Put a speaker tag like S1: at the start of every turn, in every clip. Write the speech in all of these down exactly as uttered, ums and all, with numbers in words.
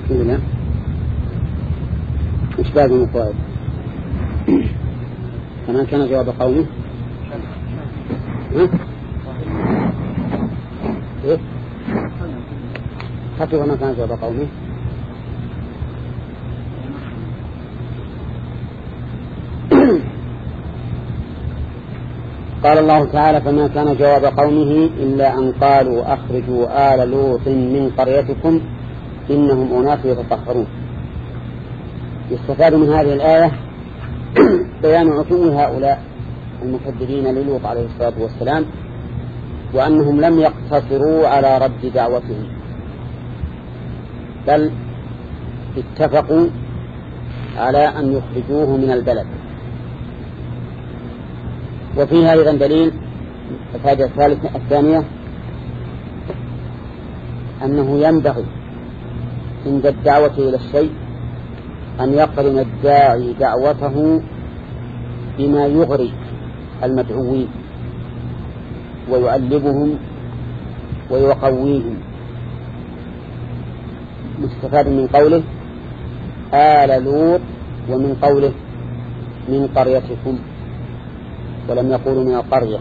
S1: هنا إيش باقي من الفوائد؟ كمان كان جواب قومه ها؟ إيه؟ حتى وما كان جواب قومه قال الله تعالى فما كان جواب قومه إلا أن قالوا أخرجوا آل لوط من قريتكم إنهم أناس يتطهرون. يستفاد من هذه الآية بيان عتو هؤلاء المكذبين للوط عليه الصلاة والسلام، وأنهم لم يقتصروا على رد دعوتهم بل اتفقوا على أن يخرجوه من البلد. وفيها أيضا دليل الفائدة الثالثة الثانية أنه ينبغي عند الدعوة إلى الشيء أن يقرن الداعي دعوته بما يغري المدعوين ويؤلبهم ويقويهم. مستفاد من قوله آل لوط ومن قوله من قريتكم، ولم يقولوا من القرية.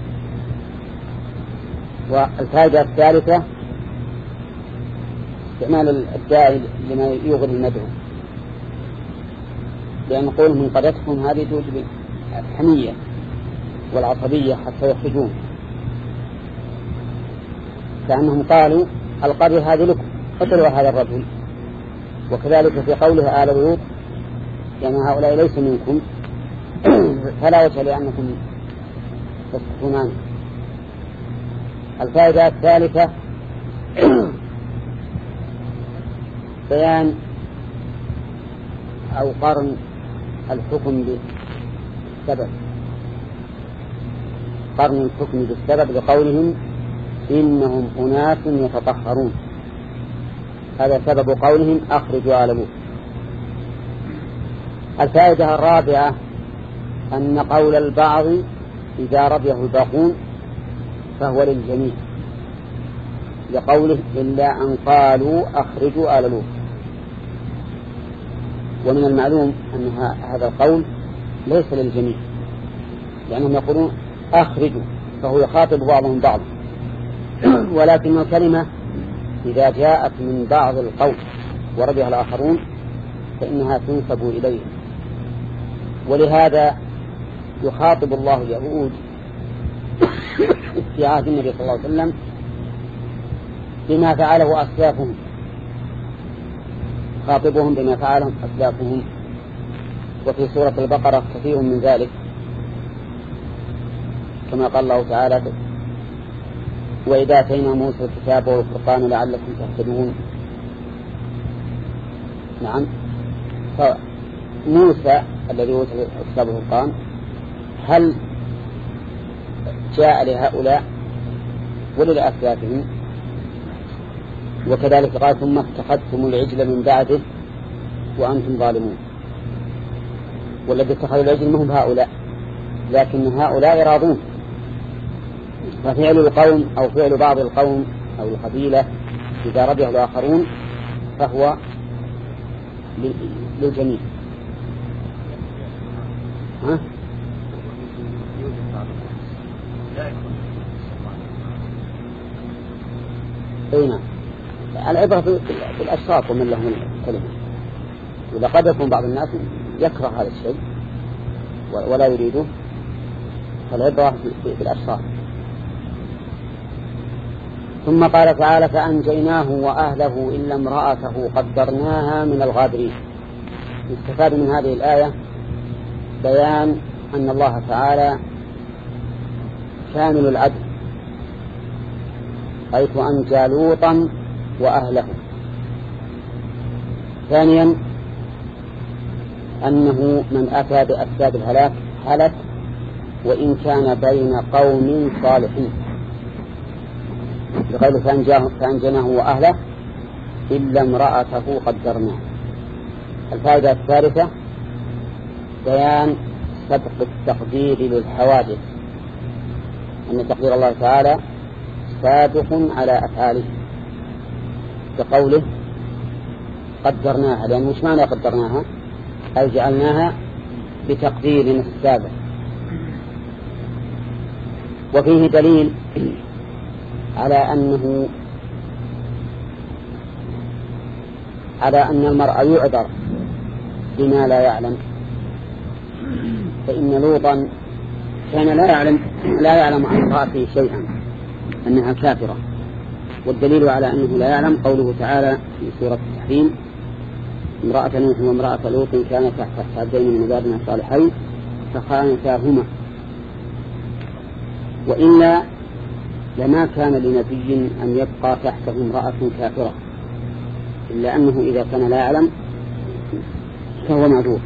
S1: والفائدة الثالثة استعمال الداعي لما يغري المدعو، لأن قوله من قريتكم هذه توجب الحمية والعصبية حتى يخرجون، كأنهم قالوا القرية هذه لكم قتلوا هذا الرجل. وكذلك في قوله آل لوط يعني هؤلاء ليس منكم فلا وجه لأنكم تسكتونان. الفائدة الثالثة بيان أو قرن الحكم بالسبب، قرن الحكم بالسبب لقولهم إنهم أناس يتطهرون، هذا سبب قولهم أخرجوا آل لوط. الفائدة الرابعة أن قول البعض إذا رضيه الباقون فهو للجميع، لقوله إلا أن قالوا أخرجوا آل لوط. ومن المعلوم أن هذا القول ليس للجميع، لأنهم يقولون أخرجوا فهو يخاطب بعضهم بعض، ولكن الكلمة إذا جاءت من بعض القول ورضيها الآخرون فإنها تنسب إليه. ولهذا يخاطب الله اليهود في عهد النبي صلى الله عليه وسلم بما فعله أسلافهم، خاطبهم بما فعلهم أسلافهم. وفي سورة البقرة كثير من ذلك كما قال الله تعالى وإذا آتينا موسى الكتاب والفرقان لعلكم تهتدون. نعم، موسى الذي أوتي الكتاب والفرقان هل جاء لهؤلاء وللأسلافهم؟ وكذلك قال ثم اتخذتم العجل من بعده وأنتم ظالمون. والذي اتخذوا العجل منهم هؤلاء، لكن هؤلاء راضون. ففعل القوم أو فعل بعض القوم أو القبيلة إذا رضيه الآخرون فهو للجميع. ها؟ أين العبرة بالأشخاص ومن لهم الكلمة. إذا قد يكون بعض الناس يكره هذا الشيء ولا يريده فالعبرة بالأشخاص. ثم قال تعالى فأنجيناه وأهله إلا امرأته قدرناها من الغابرين. يستفاد من هذه الآية بيان أن الله تعالى كامل العدل، حيث أنجى لوطا وأهله. ثانيا أنه من أتى بأسباب الهلاك هلك وإن كان بين قوم صالحين، بقوله فأنجيناه وأهله إلا امرأته قدرناه. الفائدة الثالثة بيان سبق التقدير للحوادث، أن تقدير الله تعالى سابق على أفعاله، بقوله قدرناها، لأن مش معنى قدرناها أي جعلناها بتقديرنا السابق. وفيه دليل على أنه على أن المرء يعذر بما لا يعلم، فإن لوطا كان لا يعلم لا يعلم عن امرأته شيئا أنها كافرة، والدليل على أنه لا يعلم قوله تعالى في سورة التحريم: امرأة نوح وامرأة لوط كانت تحت عبدين من عبادنا الصالحين فخانتاهما. وإلا لما كان لنبي أن يبقى تحته امرأة كافرة، إلا أنه إذا كان لا يعلم فهو معذور.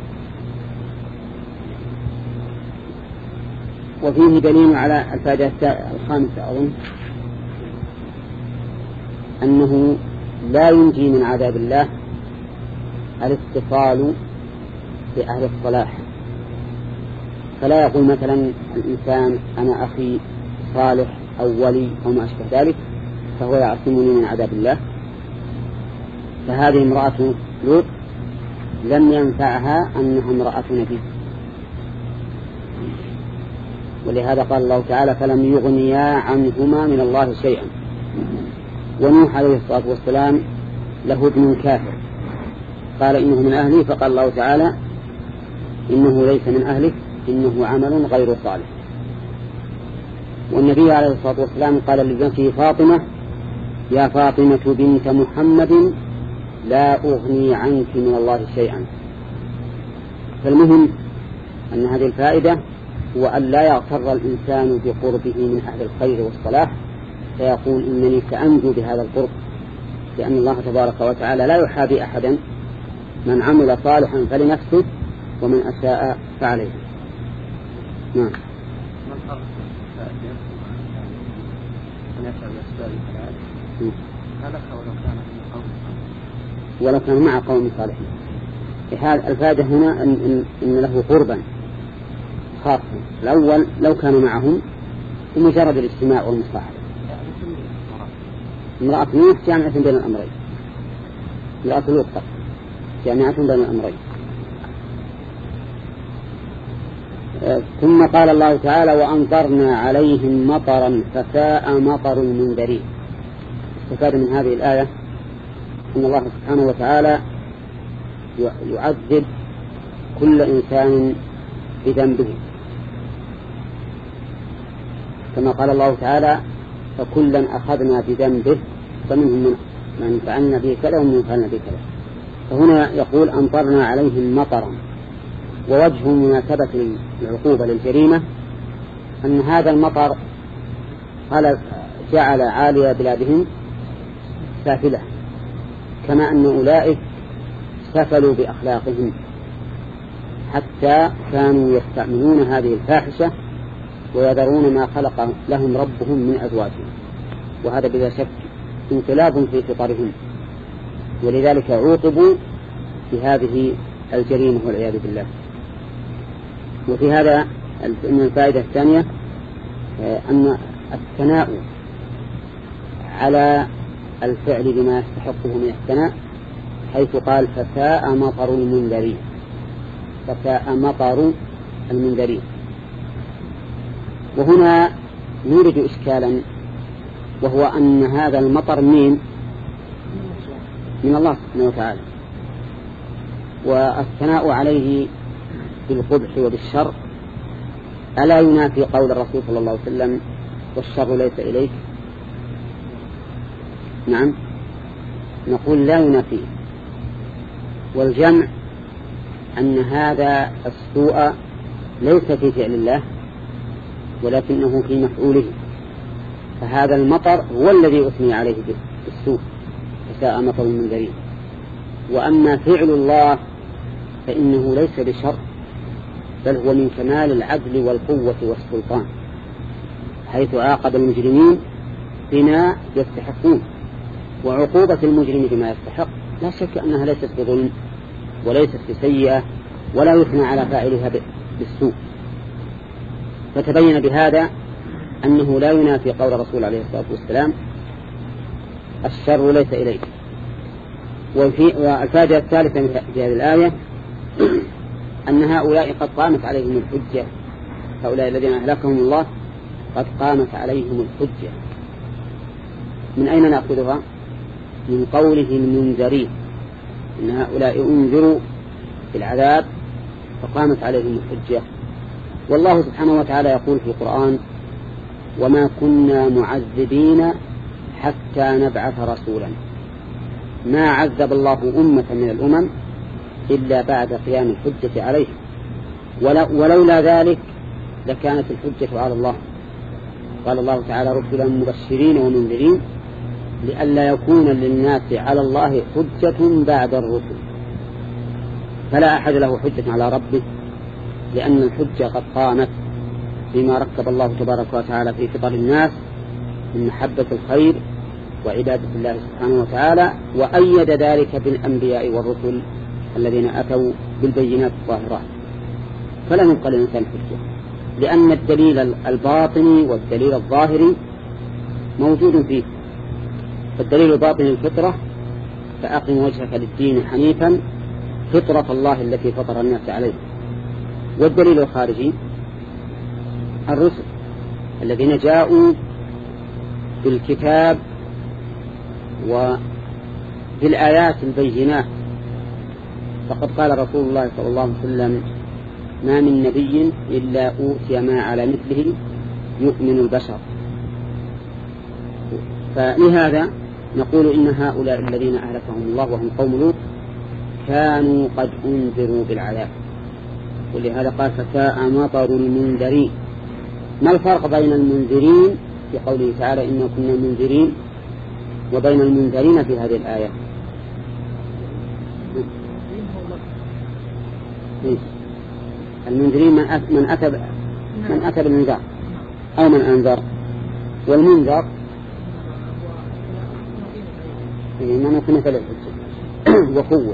S1: وفيه دليل على الفائدة الخامسة أظن أنه لا ينجي من عذاب الله الاتصال بأهل الصلاح، فلا يقول مثلا الإنسان أنا أخي صالح أو ولي أو ما أشبه ذلك فهو يعصمني من عذاب الله. فهذه امرأة لوط لم ينفعها أنها امرأة نبي، ولهذا قال الله تعالى: فلم يغنيا عنهما من الله شيئا. ونوح عليه الصلاة والسلام له ابن كافر قال إنه من أهلي، فقال الله تعالى: إنه ليس من أهلك إنه عمل غير صالح. والنبي عليه الصلاة والسلام قال لابنته فاطمة: يا فاطمة بنت محمد لا أغني عنك من الله شيئا. فالمهم أن هذه الفائدة هو أن لا يغتر الإنسان بقربه من أهل الخير والصلاح فيقول إنني سأنجو بهذا القرب، لأن الله تبارك وتعالى لا يحابي أحدا، من عمل صالحا فلنفسه ومن أساء فعليه. نعم. ولو كان مع قوم صالحين. الفائدة هنا أن, إن, إن له قربا خاصا. الأول لو كان معهم بمجرد الاجتماع والمصاحبة. امرأة نوح جامعة بين الأمرين، امرأة لوط جامعة بين الأمرين. ثم قال الله تعالى: وأمطرنا عليهم مطرا فساء مطر المنذرين. استفاد من هذه الآية أن الله سبحانه وتعالى يعذب كل إنسان بذنبه، كما قال الله تعالى: فكلا أخذنا بذنبه فمنهم من فعلنا به كذا ومن فعلنا به كذا. فهنا يقول: أمطرنا عليهم مطرا. ووجه مناسبة العقوبة للجريمة أن هذا المطر جعل عالي بلادهم سافلة، كما أن أولئك سفلوا بأخلاقهم حتى كانوا يستعملون هذه الفاحشة ويذرون ما خلق لهم ربهم من أزواجهم، وهذا بلا شك انقلاب في فطرهم، ولذلك عوقبوا بهذه الجريمة والعياذ بالله. وفي هذا من الفائدة الثانية أن الثناء على الفعل بما يستحقه من الثناء، حيث قال: فساء مطر المنذرين، فساء مطر المنذرين. وهنا نورد إشكالا، وهو أن هذا المطر من من الله سبحانه وتعالى، والثناء عليه بالقبح وبالشر ألا ينافي قول الرسول صلى الله عليه وسلم: والشر ليس إليك؟ نعم، نقول لا ينافيه. والجمع أن هذا السوء ليس في فعل الله ولكنه في مفعوله، فهذا المطر هو الذي أثني عليه بالسوء، فساء مطر المنذرين. وأما فعل الله فإنه ليس بشر، بل هو من كمال العدل والقوة والسلطان، حيث عاقب المجرمين بما يستحقون. وعقوبة المجرم بما يستحق لا شك أنها ليست بظلم وليست بسيئة ولا يثنى على فاعلها بالسوء. فتبين بهذا أنه لا ينافي قول الرسول عليه الصلاة والسلام: الشر ليس إليك. وفي والفائدة الثالثة في هذه الآية أن هؤلاء قد قامت عليهم الحجة، هؤلاء الذين أهلكهم الله قد قامت عليهم الحجة. من أين نأخذها؟ من قوله المنذرين، إن هؤلاء أنذروا بالعذاب فقامت عليهم الحجة. والله سبحانه وتعالى يقول في القرآن: وما كنا معذبين حتى نبعث رسولا. ما عذب الله أمة من الأمم إلا بعد قيام الحجة عليه، ولولا ذلك لكانت الحجة على الله. قال الله تعالى: رسلا مبشرين ومنذرين لئلا يكون للناس على الله حجة بعد الرسل. فلا أحد له حجة على ربه، لأن الحجة قد قامت فيما ركب الله تبارك وتعالى في فطر الناس من محبة الخير وعبادة الله سبحانه وتعالى، وأيد ذلك بالأنبياء والرسل الذين أتوا بالبينات الظاهرات. فلا يبقى للإنسان حجة، لأن الدليل الباطني والدليل الظاهري موجود فيه. فالدليل الباطني الفطرة: فأقم وجهك للدين حنيفا فطرة الله التي فطر الناس عليه. والدليل الخارجي الرسل الذين جاءوا بالكتاب وبالآيات البينات. فقد قال رسول الله صلى الله عليه وسلم: ما من نبي إلا أوتي ما على مثله يؤمن البشر. فلهذا نقول إن هؤلاء الذين أهلكهم الله وهم قوم لوط كانوا قد أنذروا بالعذاب، ولهذا قال: فساء مطر المنذرين. ما الفرق بين المنذرين في قوله تعالى إنا كنا منذرين وبين المنذرين في هذه الآية؟ المنذرين من أتى من أتى من أتى بالإنذار أو من أنذر، والمنذر من يكون في الحجة وقوة.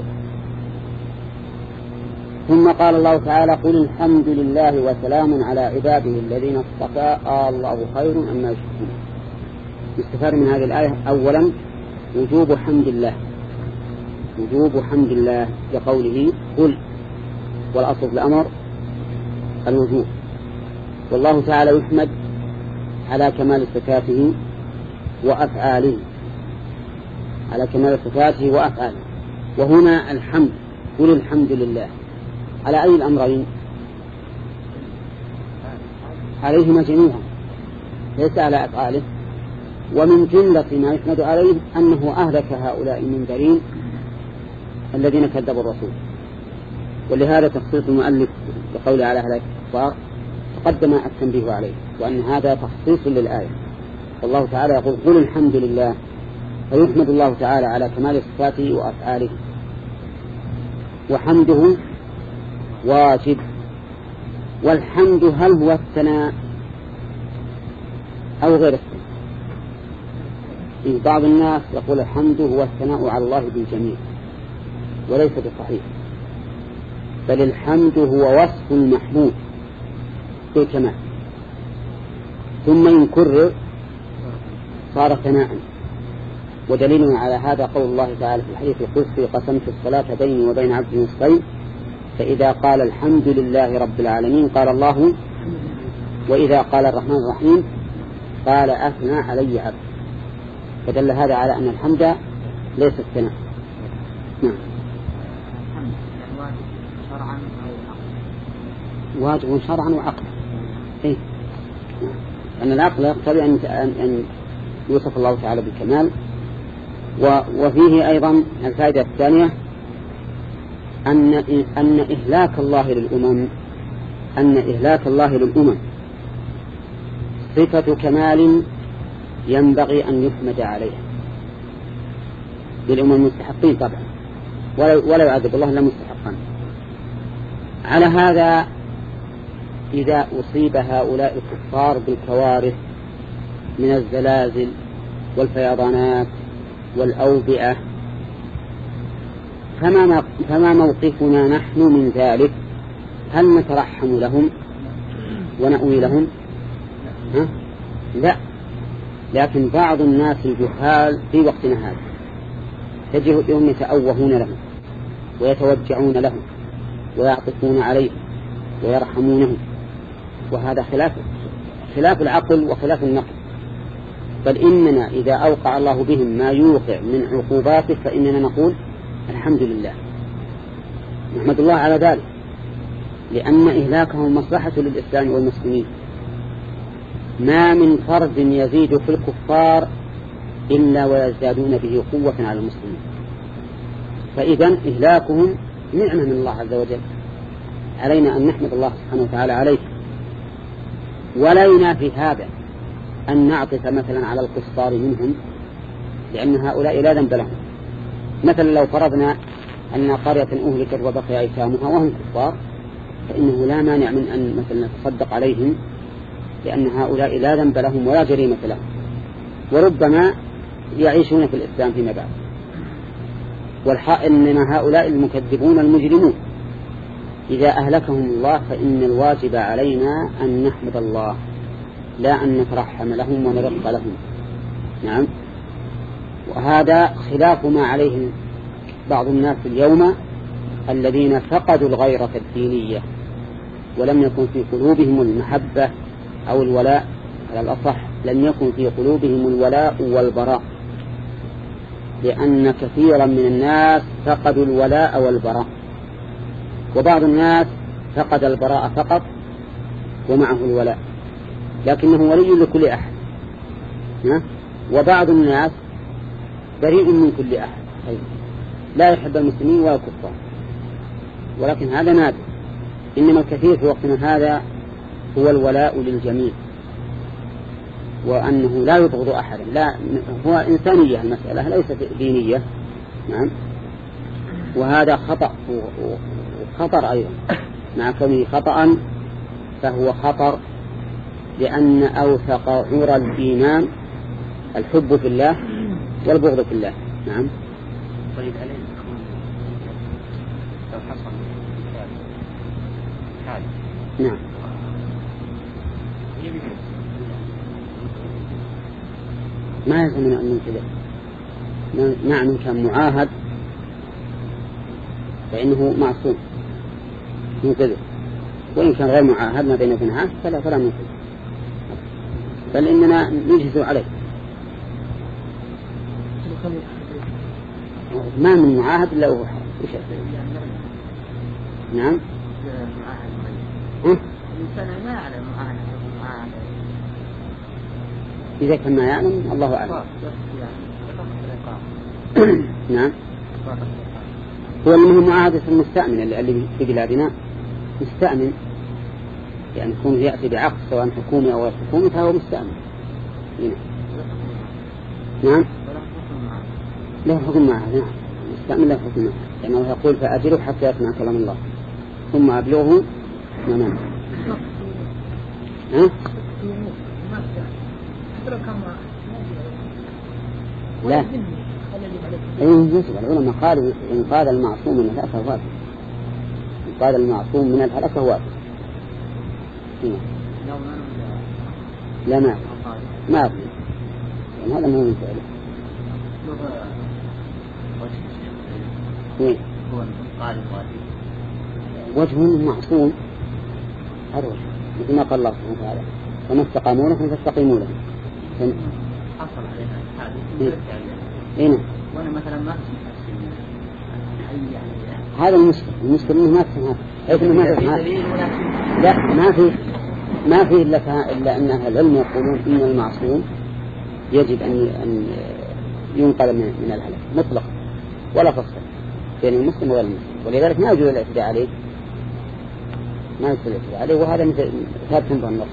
S1: ثم قال الله تعالى: قل الحمد لله وسلام على عباده الذين اصطفى الله خير أما يشركون. يستفاد من هذه الآية أولا وجوب حمد الله، وجوب حمد الله لقوله قل، والأصل في الأمر الوجوب. والله تعالى يحمد على كمال صفاته وأفعاله، على كمال صفاته وأفعاله. وهنا الحمد، قل الحمد لله على أي الأمرين؟ عليهما جميعا، ليس على أفعاله. ومن جملة ما يحمد عليه أنه أهلك هؤلاء المنذرين الذين كذبوا الرسول. ولهذا تخصيص المؤلف بقول على هلاك الكفار تقدم التنبيه عليه، وأن هذا تخصيص للآية. والله تعالى يقول: قل الحمد لله، فيحمد الله تعالى على كمال صفاته وأفعاله. وحمده واجب. والحمد هل هو الثناء أو غير الثناء؟ بعض الناس يقول الحمد هو الثناء على الله بالجميع، وليس بصحيح، بل الحمد هو وصف المحمود بالكمال، ثم ينكرر صار ثناء. ودليلنا على هذا قول الله تعالى في الحديث القدسي: قسمت الصلاة بيني وبين عبدي نصفين، فإذا قال الحمد لله رب العالمين قال الله، وإذا قال الرحمن الرحيم قال أثنى علي عبد. فدل هذا على أن الحمد ليس الثناء. نعم. واجب شرعا وعقلا. إيه؟ أن العقل يقتضي أن أن يوصف الله تعالى بالكمال. وفيه أيضا الفائدة الثانية أن أن إهلاك الله للأمم أن إهلاك الله للأمم صفة كمال ينبغي أن يحمد عليها للأمم المستحقين طبعا، ولا يعذب الله إلا مستحقا. على هذا إذا أصيب هؤلاء الكفار بالكوارث من الزلازل والفيضانات والأوبئة، فما فما موقفنا نحن من ذلك؟ هل نترحم لهم ونأوي لهم؟ ها؟ لا. لكن بعض الناس الجهال في وقتنا هذا تجدهم يتأوهون لهم ويتوجعون لهم ويعطفون عليه ويرحمونه، وهذا خلاف خلاف العقل وخلاف النقل. بل إننا إذا أوقع الله بهم ما يوقع من عقوباته فإننا نقول الحمد لله، نحمد الله على ذلك، لأن إهلاكهم مصلحة للإسلام والمسلمين. ما من فرد يزيد في الكفار إلا ويزدادون به قوة على المسلمين، فإذا إهلاكهم نعمة من الله عز وجل، علينا أن نحمد الله سبحانه وتعالى عليه. ولا ينافي هذا أن نعطف مثلا على القصار منهم، لأن هؤلاء لا ذنب لهم. مثلا لو فرضنا أن قرية أهلكت وبقي أيتامها وهم كفار، فإنه لا مانع من أن مثلا نتصدق عليهم، لأن هؤلاء لا ذنب لهم ولا جريمة لهم، وربما يعيشون في الإسلام فيما بعد. والحق إنما هؤلاء المكذبون المجرمون إذا أهلكهم الله فإن الواجب علينا أن نحمد الله، لا أن نترحم لهم ونرق لهم. نعم. وهذا خلاف ما عليه بعض الناس اليوم الذين فقدوا الغيرة الدينية ولم يكن في قلوبهم المحبة أو الولاء، على الأصح لم يكن في قلوبهم الولاء والبراء، لأن كثيرا من الناس فقدوا الولاء والبراء، وبعض الناس فقد البراء فقط ومعه الولاء لكنه ولي لكل أحد، وبعض الناس بريء من كل أحد لا يحب المسلمين ولا الكفار، ولكن هذا نادر. إنما الكثير في وقتنا هذا هو الولاء للجميع، وأنه لا يبغض أحدا، لا هو إنسانية المسألة ليست دينية. نعم. وهذا خطأ وخطر أيضا، مع كونه خطأ فهو خطر، لأن أوثق عرى الإيمان الحب في الله والبغض في الله. نعم.
S2: طيب عليه لو حصل حال
S1: نعم ما يلزمنا أن ننتبه. نعم إن كان معاهد فإنه معصوم ننتبه، وإن كان غير معاهد ما بين وبينها فلا فلا ننتبه، بل إننا نجهز عليه. ما من معاهد إلا هو حرام. نعم.
S2: الإنسان ما يعلم معاهد معاهد
S1: إذا كان ما يعلم الله أعلم. نعم. هو اللي هو معاهدة المستأمن اللي في بلادنا مستأمن، يعني يكون يأتي بعقد سواء حكومي أو غير حكومي فهو مستأمن. نعم. له حكم معه. نعم. مستأمن له حكم معه، لأنه يعني يقول فأجره حتى يسمع كلام الله ثم أبلغه منام. ها؟ لا. أي يجب العلماء قالوا إن قال المعصوم من الهلكة واجب، إن قال المعصوم من الهلكة واجب. لا ما ما أبني يعني هذا مهم فعله. وين؟
S2: هو قال واجب
S1: وجه معصوم هذا وجه، مثل ما قال الله سبحانه وتعالى وما استقاموا لكم فاستقيموا لهم.
S2: حصل عليها هذه
S1: إيه؟
S2: وأنا مثلا ما
S1: هذا المسلم المسلم إنه ما تسمع حيث إنه ما تسمع. لا ما في ما في إلا إلا أن أهل العلم يقولون إن المعصوم يجب أن أن ينقل من من الهلك مطلق ولا فصل بين المسلم وغير المسلم، ولذلك ما يجوز الاعتداء عليه، ما يجوز الاعتداء عليه، وهذا مثل ثابت بالنص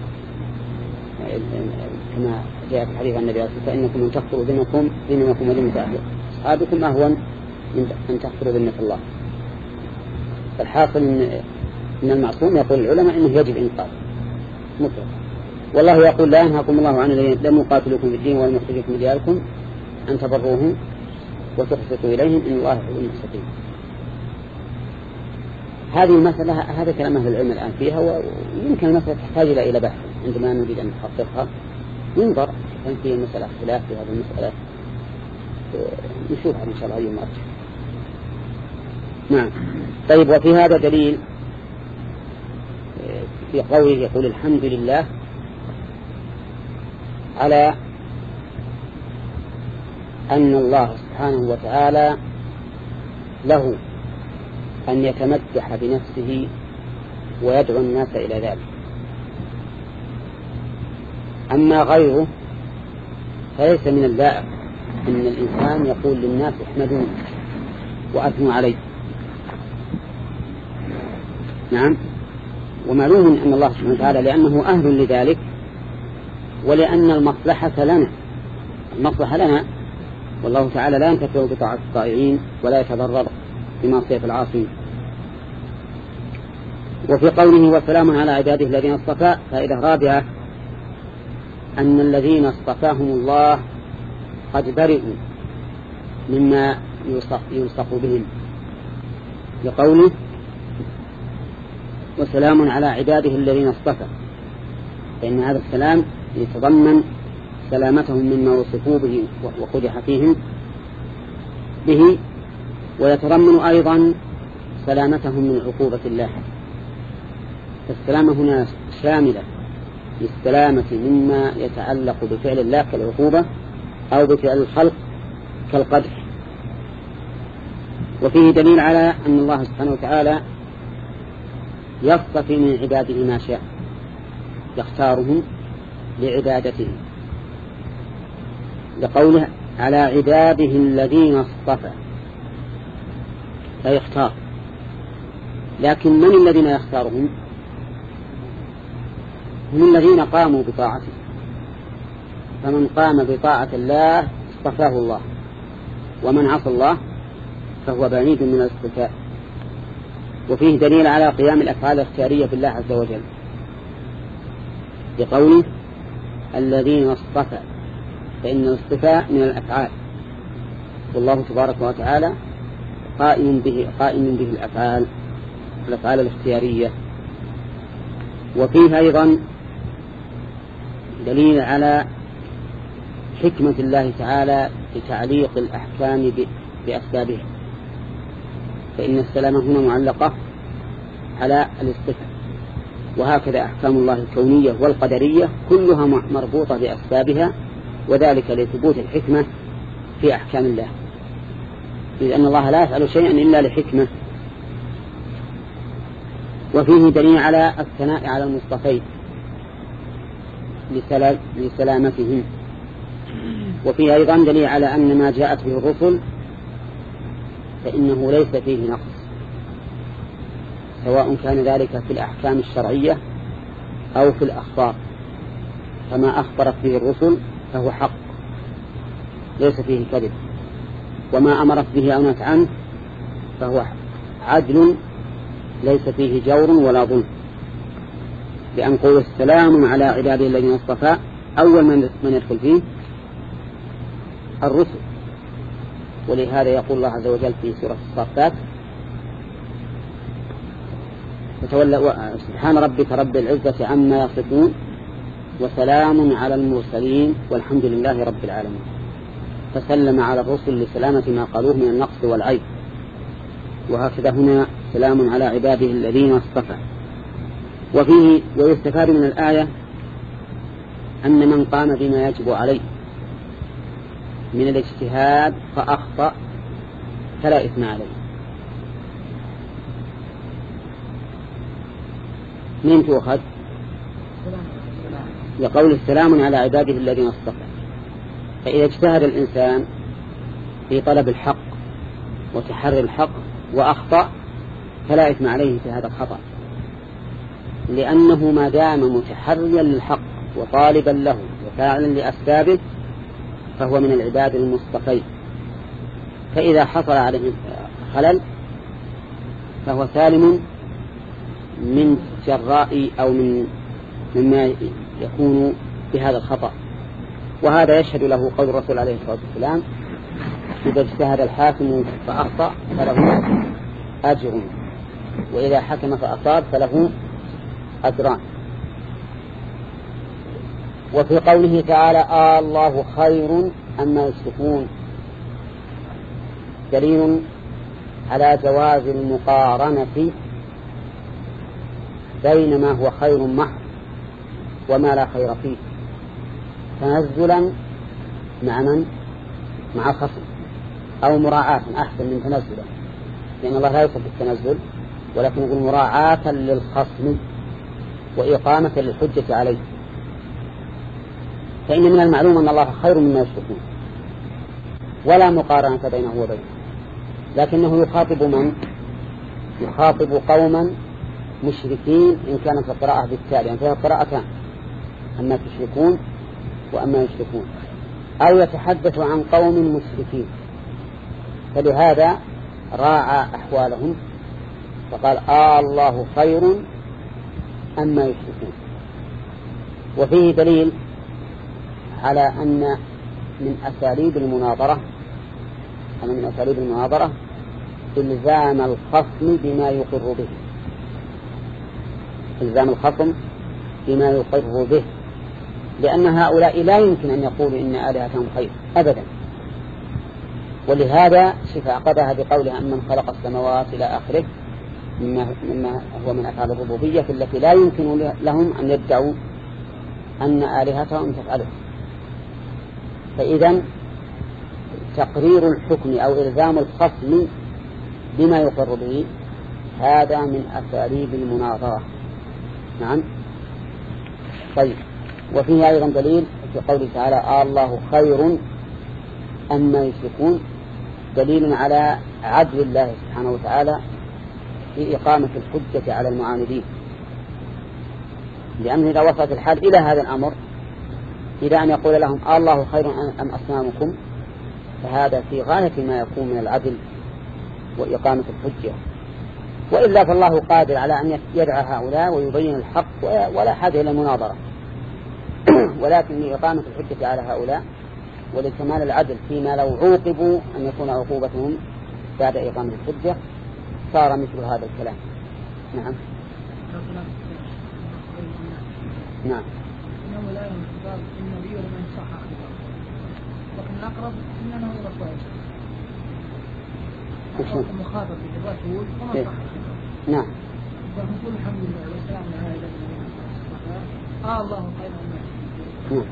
S1: كما جاء في حديث النبي عليه الصلاة والسلام فإنكم من تكفروا ذمكم ذمكم وذمة أصحابكم أهون من أن تكفروا ذمة الله. فالحاصل إن من المعصوم يقول العلماء إنه يجب إنقاذ مطلق. والله يقول لا ينهاكم الله عن الذين لم يقاتلوكم في الدين ولم يخرجوكم من دياركم أن تبروهم وتقسطوا إليهم إن الله يحب المقسطين. هذه المسألة هذا كلام أهل العلم الآن فيها، ويمكن المسألة تحتاج إلى بحث عندما نريد أن نحققها ينظر كان في مسألة خلاف في هذه المسألة نشوفها إن شاء الله أي مرة. نعم. طيب، وفي هذا دليل في قوله يقول الحمد لله على أن الله سبحانه وتعالى له أن يتمدح بنفسه ويدعو الناس إلى ذلك. أما غيره فليس من اللائق أن الإنسان يقول للناس احمدون وأثنوا عليه. نعم. ومعلوم أن الله سبحانه وتعالى لأنه أهل لذلك، ولأن المصلحة لنا المصلحة لنا والله تعالى لا ينتفع بطاعة الطائعين ولا يتضرر بمعصية العاصين. وفي قوله وسلام على عباده الذين اصطفى فائدة رابعة أن الذين اصطفاهم الله قد برئوا مما يلصق بهم، لقوله وسلام على عباده الذين اصطفى، فإن هذا السلام يتضمن سلامتهم مما وصفوا به وقدح فيهم به، ويتضمن أيضا سلامتهم من عقوبة الله. فالسلامة هنا شاملة للسلامة مما يتعلق بفعل الله كالعقوبة أو بفعل الخلق كالقدح. وفيه دليل على أن الله سبحانه وتعالى يصطفي من عباده ما شاء، يختارهم لعبادته، لقوله على عباده الذين اصطفى، فيختار. لكن من الذين يختارهم؟ هم الذين قاموا بطاعته، فمن قام بطاعة الله اصطفاه الله، ومن عصى الله فهو بعيد من الاصطفاء. وفيه دليل على قيام الأفعال الاختيارية بالله عز وجل، بقوله الذين اصطفى، فإن الاصطفاء من الأفعال، والله تبارك وتعالى قائم به قائم به الأفعال الأفعال الاختيارية. وفيه أيضا دليل على حكمة الله تعالى في تعليق الأحكام بأسبابها، فإن السلامة هنا معلقة على الاصطفاء، وهكذا أحكام الله الكونية والقدرية كلها مربوطة بأسبابها، وذلك لثبوت الحكمة في أحكام الله، لأن الله لا يفعل شيئا إلا لحكمة. وفيه دليل على الثناء على المصطفين لسلامتهم. وفيه أيضا دليل على أن ما جاءت به الرسل فإنه ليس فيه نقص، سواء كان ذلك في الأحكام الشرعية أو في الأخبار، فما أخبرت به الرسل فهو حق ليس فيه كذب، وما أمرت به أو نهت عنه فهو عدل ليس فيه جور ولا ظلم. لأن قول السلام على عباده الذين اصطفى أول من يدخل فيه الرسل، ولهذا يقول الله عز وجل في سورة الصافات فتولى سبحان ربك رب العزة عما يصفون وسلام على المرسلين والحمد لله رب العالمين. فسلم على الرسل لسلامة ما قالوه من النقص والعيب. وهكذا هنا سلام على عباده الذين اصطفى. وفيه ويستفاد من الآية أن من قام بما يجب عليه من الاجتهاد فأخطأ فلا إثم عليه. من تؤخذ؟ لقول السلام على عباده الذين اصطفى. فإذا اجتهد الإنسان في طلب الحق وتحري الحق وأخطأ فلا إثم عليه في هذا الخطأ، لأنه ما دام متحريا للحق وطالبا له وفاعلا لأسبابه فهو من العباد المصطفين. فإذا حصل عليه خلل فهو سالم من جراء أو من مما يكون بهذا الخطأ. وهذا يشهد له قول الرسول عليه الصلاة والسلام إذا اجتهد الحاكم فأخطأ فله أجر، وإذا حكم فأصاب فله أجران. وفي قوله تعالى آه الله خير أما يشركون، دليل على جواز المقارنة بين ما هو خير محض وما لا خير فيه، تنزلا مع من؟ مع الخصم، أو مراعاة أحسن من تنزلا، لأن الله لا يصف التنزل، ولكن يقول مراعاة للخصم وإقامة للحجة عليه. فإن من المعلوم أن الله خير مما يشركون، ولا مقارنة بينه وبينه، لكنه يخاطب من؟ يخاطب قوما مشركين إن كانت القراءة بالتالي، يعني فيها قراءتان، أما تشركون وأما يشركون، أو يتحدث عن قوم مشركين، فلهذا راعى أحوالهم فقال آه الله خير أما يشركون. وفيه دليل على أن من أساليب المناظرة أن من أساليب المناظرة إلزام الخصم بما يقر به، إلزام الخصم بما يقر به، لأن هؤلاء لا يمكن أن يقولوا إن آلهتهم خير أبدا. ولهذا شفع قضاها بقولها أمن خلق السماوات إلى آخره، مما, مما هو من أفعال الربوبية التي لا يمكن لهم أن يدعوا أن آلهتهم تفعله. فإذا تقرير الحكم أو إلزام الخصم بما يقر به هذا من أساليب المناظرة. نعم. طيب، وفيه أيضا دليل في قوله تعالى آه الله خير أما يشركون، دليل على عدل الله سبحانه وتعالى في إقامة الحجة على المعاندين، لأنه إذا وصلت الحال إلى هذا الأمر، إلى أن يقول لهم آه الله خير أم أصنامكم، فهذا في غاية ما يكون من العدل وإقامة الحجة. وإلا فالله قادر على أن يدعى هؤلاء ويبين الحق ولا حاجة إلى المناظرة، ولكن لإقامة الحجة على هؤلاء ولكمال العدل فيما لو عوقبوا أن يكون عقوبتهم بعد إقامة الحجة صار مثل هذا الكلام. نعم. نعم.
S3: إنه لا ينتظر النبي لمن صح أخباره، لكن الأقرب إنه إلى صواب المخاطب بجباته ومن صح أخباره.
S1: نعم.
S3: فنقول الحمد لله والسلام على هذا آه الله خير
S1: نعم.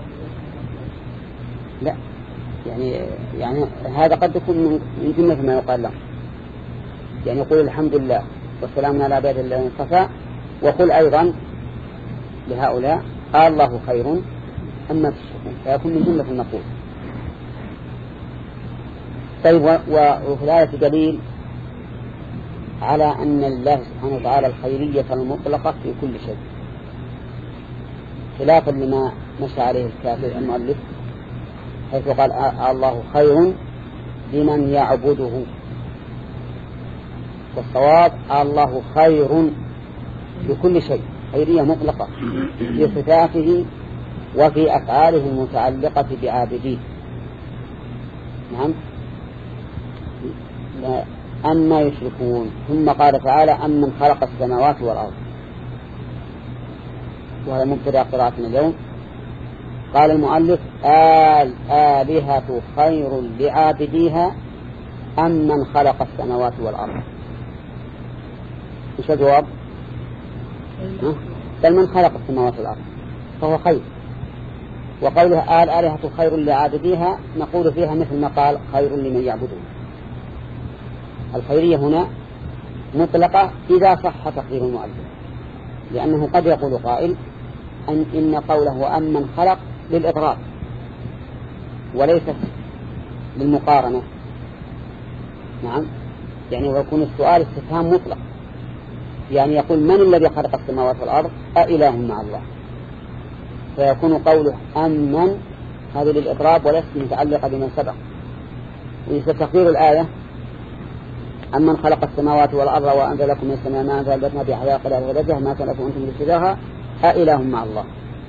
S1: لا، يعني يعني هذا قد يكون من جملة ما يقال له، يعني يقول الحمد لله والسلام على عباد الله اصطفى، وقل أيضا لهؤلاء آه الله خير أما تشركون، فيكون من جملة المقول. طيب، وفي الآية دليل على أن الله سبحانه وتعالى الخيرية المطلقة في كل شيء، خلافا لما مشى عليه الكافر المؤلف، حيث قال آه الله خير لمن يعبده، والصواب آه الله خير في كل شيء، خيرية مطلقة في صفاته وفي أفعاله المتعلقة بعابديه. نعم. أما يشركون. ثم قال تعالى أمن خلق السماوات والأرض، وهذا مبتدأ قراءتنا اليوم. قال المؤلف آل آلهة خير لعابديها أم من خلق السماوات والأرض؟ إيش الجواب؟ بل من خلق السماوات والأرض فهو خير. وقوله آل آلهة خير لعابديها نقول فيها مثل ما قال خير لمن يعبدون. الخيرية هنا مطلقة إذا صح تقدير المؤلف، لأنه قد يقول قائل أن إن قوله أم من خلق للإضراب وليست للمقارنة. نعم. يعني ويكون السؤال استفهام مطلق، يعني يقول من الذي خلق السماوات والأرض أإله مع الله، فيكون قوله أم من هذه للإضراب وليست متعلقة بمن سبق. ويستقدير الآية أمن خلق السماوات والأرض وأنزل لكم من السماء ماء فأنبتنا به حدائق غدقها ما كان لكم أنتم تفسدوها أإله مع الله.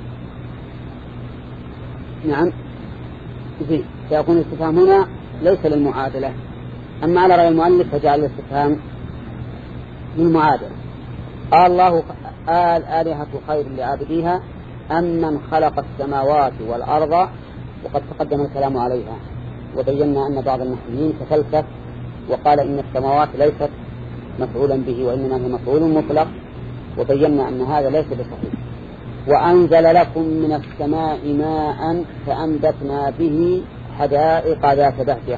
S1: نعم. فيكون الاستفهام هنا ليس للمعادلة. أما على رأي المؤلف فجعل الاستفهام للمعادلة. الله آل آلهة خير لعابديها أم من خلق السماوات والأرض، وقد تقدم الكلام عليها وبينا أن بعض النحويين تفلسف وقال إن السماوات ليست مفعولا به وإنما هي مفعول مطلق، وبينا أن هذا ليس بصحيح. وأنزل لكم من السماء ماء فأنبتنا به حدائق ذات بهجة.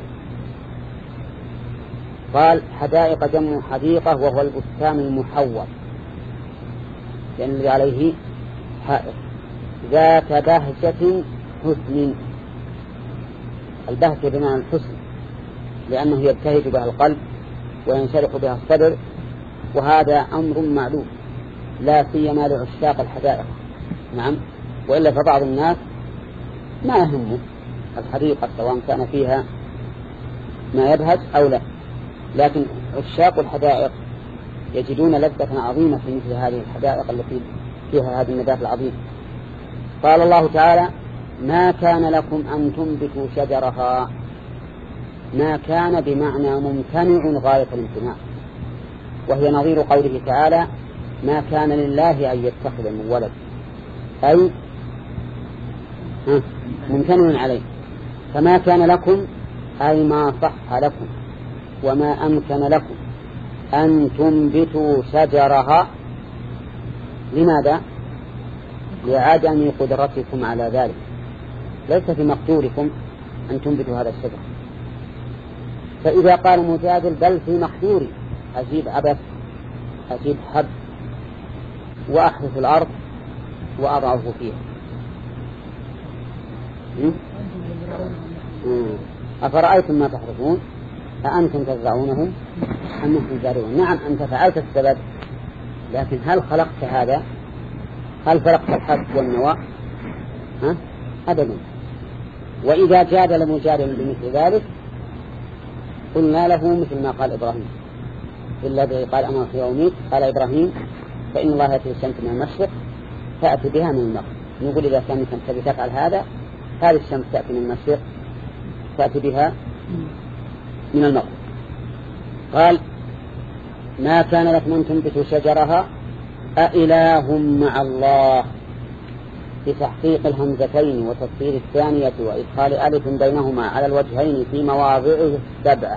S1: قال حدائق جمع حديقة وهو البستان المحوط، لأن الذي عليه حائط، ذات بهجة حسن. البهجة بمعنى الحسن، لأنه يبتهج بها القلب وينشرح بها الصدر، وهذا أمر معلوم لا سيما لعشاق الحدائق. نعم، وإلا فبعض الناس ما يهمه الحديقة سواء كان فيها ما يبهج أو لا، لكن عشاق الحدائق يجدون لذة عظيمة في مثل هذه الحدائق التي فيها هذا النبات العظيم. قال الله تعالى ما كان لكم أن تنبتوا شجرها. ما كان بمعنى ممتنع غاية الامتناع، وهي نظير قوله تعالى ما كان لله أن يتخذ من ولد، أي ممتنع عليه. فما كان لكم أي ما صح لكم وما أمكن لكم أن تنبتوا شجرها. لماذا؟ لعدم قدرتكم على ذلك، ليس في مقدوركم أن تنبتوا هذا الشجر. فإذا قال مجادل بل في مقدوري، أجيب عبث، أجيب حب وأحرث الأرض وأضعه فيها. أفرأيتم ما تحرثون أأنتم تزرعونه أم نحن الزارعون. نعم أنت فعلت السبب، لكن هل خلقت هذا؟ هل خلقت الحب والنوى؟ ها؟ أبدا. وإذا جادل مجادل بمثل ذلك قلنا له مثل ما قال إبراهيم إلا به قال أنا أحيي وأميت. قال إبراهيم فإن الله يأتي الشمس من المشرق فأتي بها من المغرب. نقول إذا كان تبي تفعل هذا، هذه الشمس تأتي من المشرق تأتي بها من المغرب. قال ما كان لكم أن تنبتوا شجرها أإله مع الله، بتحقيق الهمزتين وتفسير الثانية وإدخال ألف بينهما على الوجهين في مواضعه السبعة.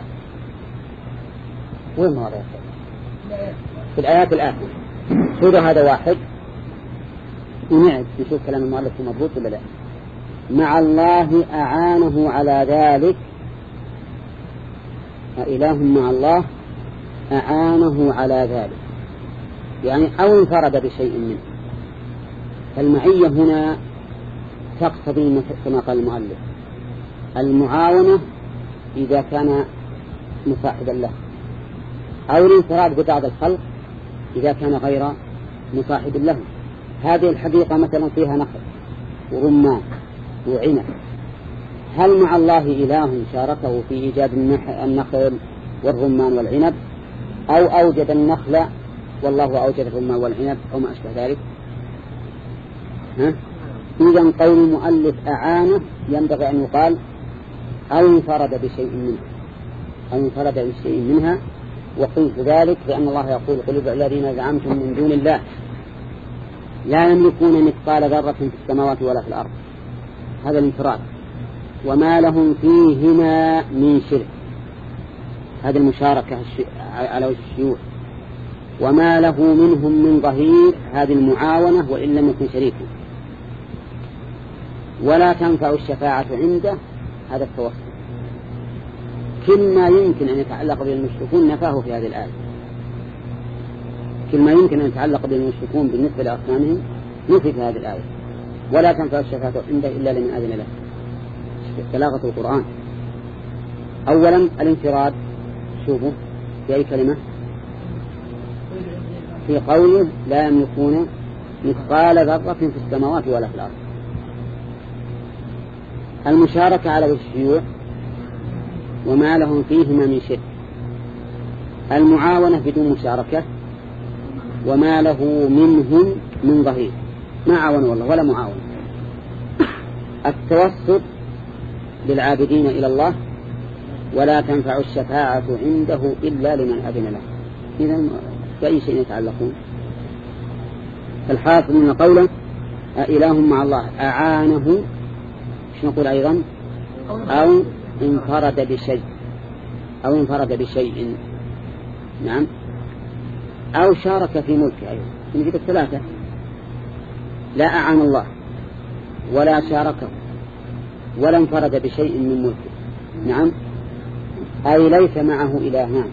S1: وين مواضع السبعة؟ في الآيات الآخرة. سورة هذا واحد، ونعد نشوف كلام المؤلف مضبوط ولا لا. مع الله أعانه على ذلك، أإله مع الله أعانه على ذلك، يعني أو انفرد بشيء منه. فالمعية هنا تقتضي كما قال المؤلف المعاونة إذا كان مصاحبا له، أو الانفراد ببعض الخلق إذا كان غير مصاحب له. هذه الحديقة مثلا فيها نخل ورمان وعنب، هل مع الله إله شاركه في إيجاد النخل والرمان والعنب، أو أوجد النخل والله أوجد الرمان والعنب أو ما أشبه ذلك؟ إذن قول المؤلف أعانه ينبغي أن يقال أو انفرد بشيء منها، أو انفرد بشيء منها. وقلت ذلك لأن الله يقول قل ادعوا الذين زعمتم من دون الله لا يملكون مثقال ذرة في السماوات ولا في الأرض. هذا الانفراد. وما لهم فيهما من شرك، هذه المشاركة على وجه الشيوع. وما له منهم من ظهير، هذه المعاونة وإن لم يكن شريكا. ولا تنفع الشفاعة عنده، هذا التوسط. كل ما يمكن أن يتعلق بالمشركون نفاه في هذه الآية. كل ما يمكن أن يتعلق بالمشركون بالنسبة لأصنامهم نفي في هذه الآية. ولا تنفع الشفاعة عنده إلا لمن أذن له. بلاغة القرآن. أولا الانفراد، شوفوا في أي كلمة، في قوله لا يملكون مثقال ذرة في السماوات ولا في الأرض. المشاركة على الشيوع وما لهم فيهما من شرك. المعاونة بدون مشاركة وما له منهم من ظهير، ما عاون والله ولا معاون. التوسط للعابدين إلى الله ولا تنفع الشفاعة عنده إلا لمن أذن له. إذن بأي شيء يتعلقون؟ الحاصل من قوله أإله مع الله أعانه، ايش نقول أيضا؟ أو انفرد بشيء أو انفرد بشيء، نعم، أو شارك في ملكه، أيضا نجد الثلاثة، لا أعان الله ولا شاركه ولا انفرد بشيء من ملكه، نعم، أي ليس معه إلهان.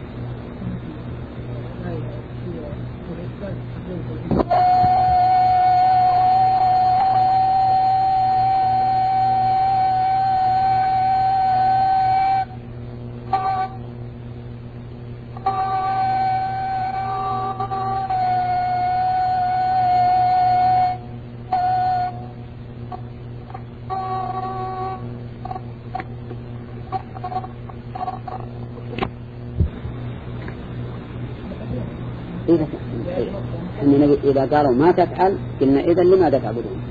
S1: إذا قالوا ما تفعل قلنا إذن لماذا تعبدون؟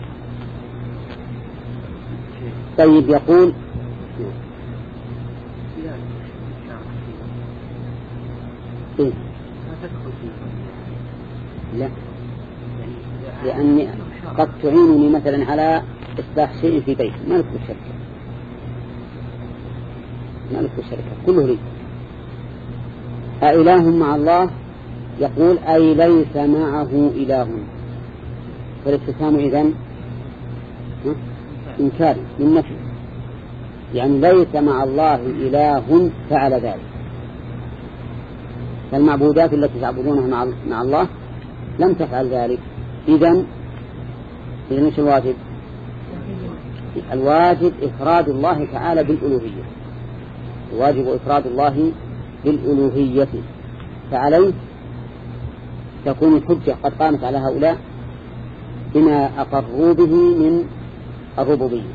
S1: طيب يقول إيه؟ لا، لأني قد تعينني مثلا على إصلاح شيء في بيت، ما لك بالشركة، ما لك بالشركة، كله لي. أإله مع الله؟ يقول أي ليس معه إله، فالاستفهام إذن إنكاري من نفي، يعني ليس مع الله إله فعل ذلك. فالمعبودات التي تعبدونها مع الله لم تفعل ذلك. إذن إذن إيش الواجب؟ الواجب إفراد الله تعالى بالألوهية، الواجب إفراد الله بالألوهية، فعليه تكون الحجة قد قامت على هؤلاء بما أقروا به من الربوبية.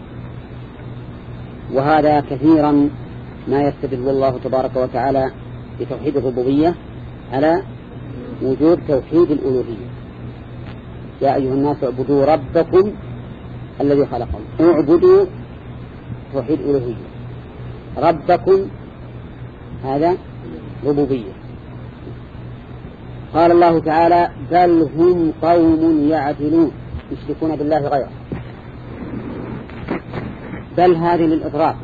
S1: وهذا كثيرا ما يستدل الله تبارك وتعالى بتوحيد الربوبية على وجود توحيد الألوهية. يا أيها الناس اعبدوا ربكم الذي خلقكم، اعبدوا توحيد الألوهية، ربكم هذا ربوبية. قال الله تعالى بل هم قوم يعدلون يشركون بالله غيره. بل هذه للإضراب،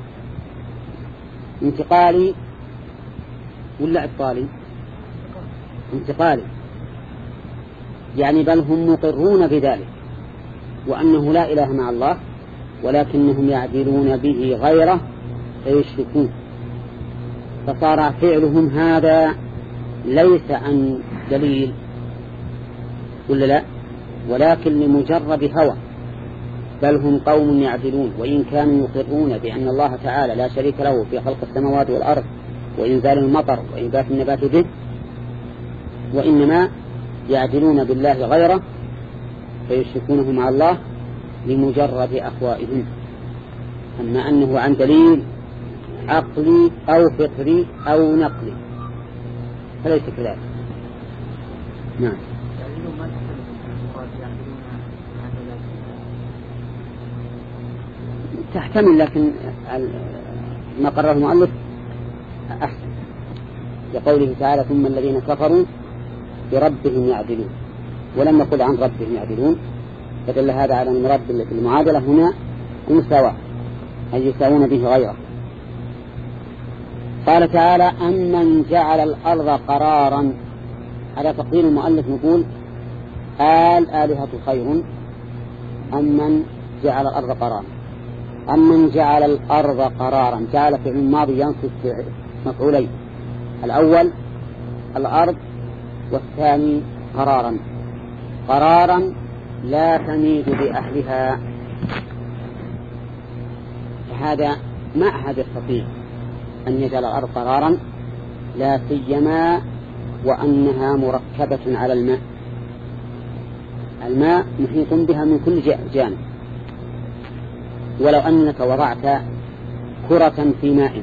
S1: انتقالي ولا إبطالي؟ انتقالي، يعني بل هم مقرون بذلك وأنه لا إله مع الله، ولكنهم يعدلون به غيره فيشركون، فصار فعلهم هذا ليس عن دليل ولا لا، ولكن لمجرد هوى. بل هم قوم يعدلون، وإن كانوا يقرون بأن الله تعالى لا شريك له في خلق السماوات والأرض وإنزال المطر وإنبات النبات به، وإنما يعدلون بالله غيره فيشركونه مع الله لمجرد أهوائهم. أما أنه عن دليل عقلي أو فطري أو نقلي فليس كذلك. نعم. تحتمل، لكن ما قرره المؤلف أحسن، لقوله تعالى ثم الذين كفروا بربهم يعدلون، ولم نقل عن ربهم يعدلون، فدل هذا على أن رب المعادلة هنا المساواة، أي يساوون به غيره. قال تعالى أمن جعل الأرض قرارا، على تقدير المؤلف نقول آل آلهة خير أمن جعل الأرض قرارا. أمن جعل الأرض قرارا، جعل فعل ماضي ينصب مفعولين، الأول الأرض والثاني قرارا. قرارا لا تميد بأهلها، هذا ما أحد يستطيع أن يجعل الأرض قرارا، لا سيما وأنها مركبة على الماء، الماء محيط بها من كل جانب. ولو أنك وضعت كرة في ماء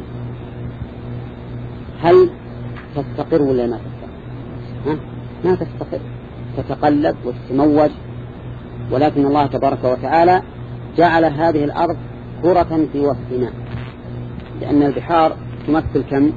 S1: هل تستقر ولا ما تستقر؟ ها؟ ما تستقر، تتقلب وتتموج. ولكن الله تبارك وتعالى جعل هذه الأرض كرة في وسط ماء، لأن البحار تمثل كم؟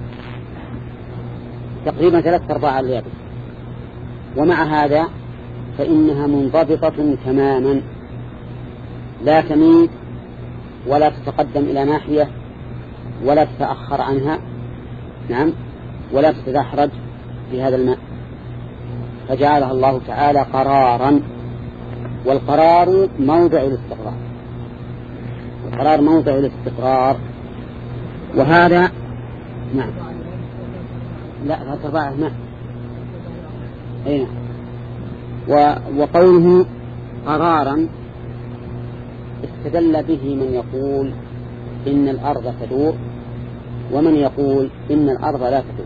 S1: تقريبا ثلاث أرباع اليابس، ومع هذا فإنها منضبطة تماما، لا تميل ولا تتقدم إلى ناحية ولا تتأخر عنها، نعم، ولا تتدحرج في هذا الماء، فجعلها الله تعالى قرارا. والقرار موضع الاستقرار، القرار موضع الاستقرار. وهذا نعم لا تربع الماء أين. وقوله قرارا استدل به من يقول إن الأرض تدور، ومن يقول إن الأرض لا تدور.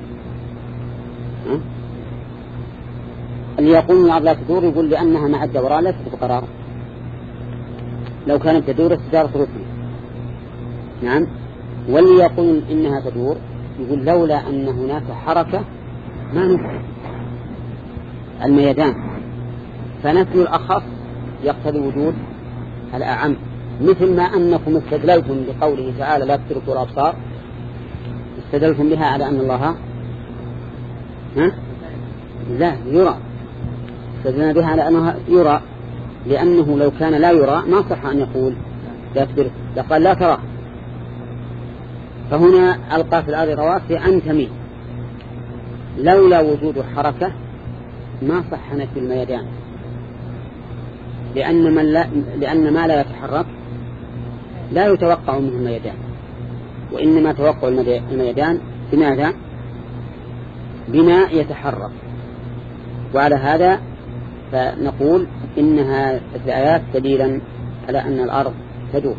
S1: ها؟ اللي يقول إن الأرض لا تدور يقول لأنها مع الدوران لا تدور قرار، لو كانت تدور استدارة ركن. نعم. واللي يقول إنها تدور يقول لولا أن هناك حركة ما نفع الميدان، فنفي الأخص يقتضي وجود الأعم، مثل ما أنكم استدللتم بقوله تعالى لا تدركوا الأبصار، استدلتم بها على أن الله ها؟ لا يرى، استدلنا بها على أنه يرى، لأنه لو كان لا يرى ما صح أن يقول لا تدرك، لقال لا ترى. فهنا ألقى في الأرض رواسي أن تميل، لولا وجود حركة ما صح نفي الميدان، لأن, من لا لأن ما لا يتحرك لا يتوقع منه الميدان، وإنما توقع الميدان بماذا؟ بما يتحرك. وعلى هذا فنقول إنها الآيات دليلا على أن الأرض تدور.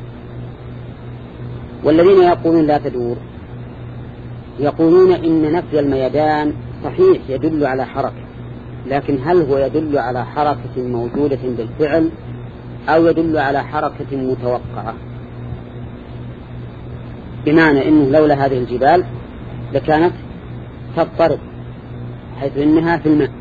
S1: والذين يقولون لا تدور يقولون إن نفي الميدان صحيح يدل على حركة، لكن هل هو يدل على حركة موجودة بالفعل أو يدل على حركة متوقعة؟ بمعنى إنه لولا هذه الجبال لكانت تضطرب حيث إنها في الماء،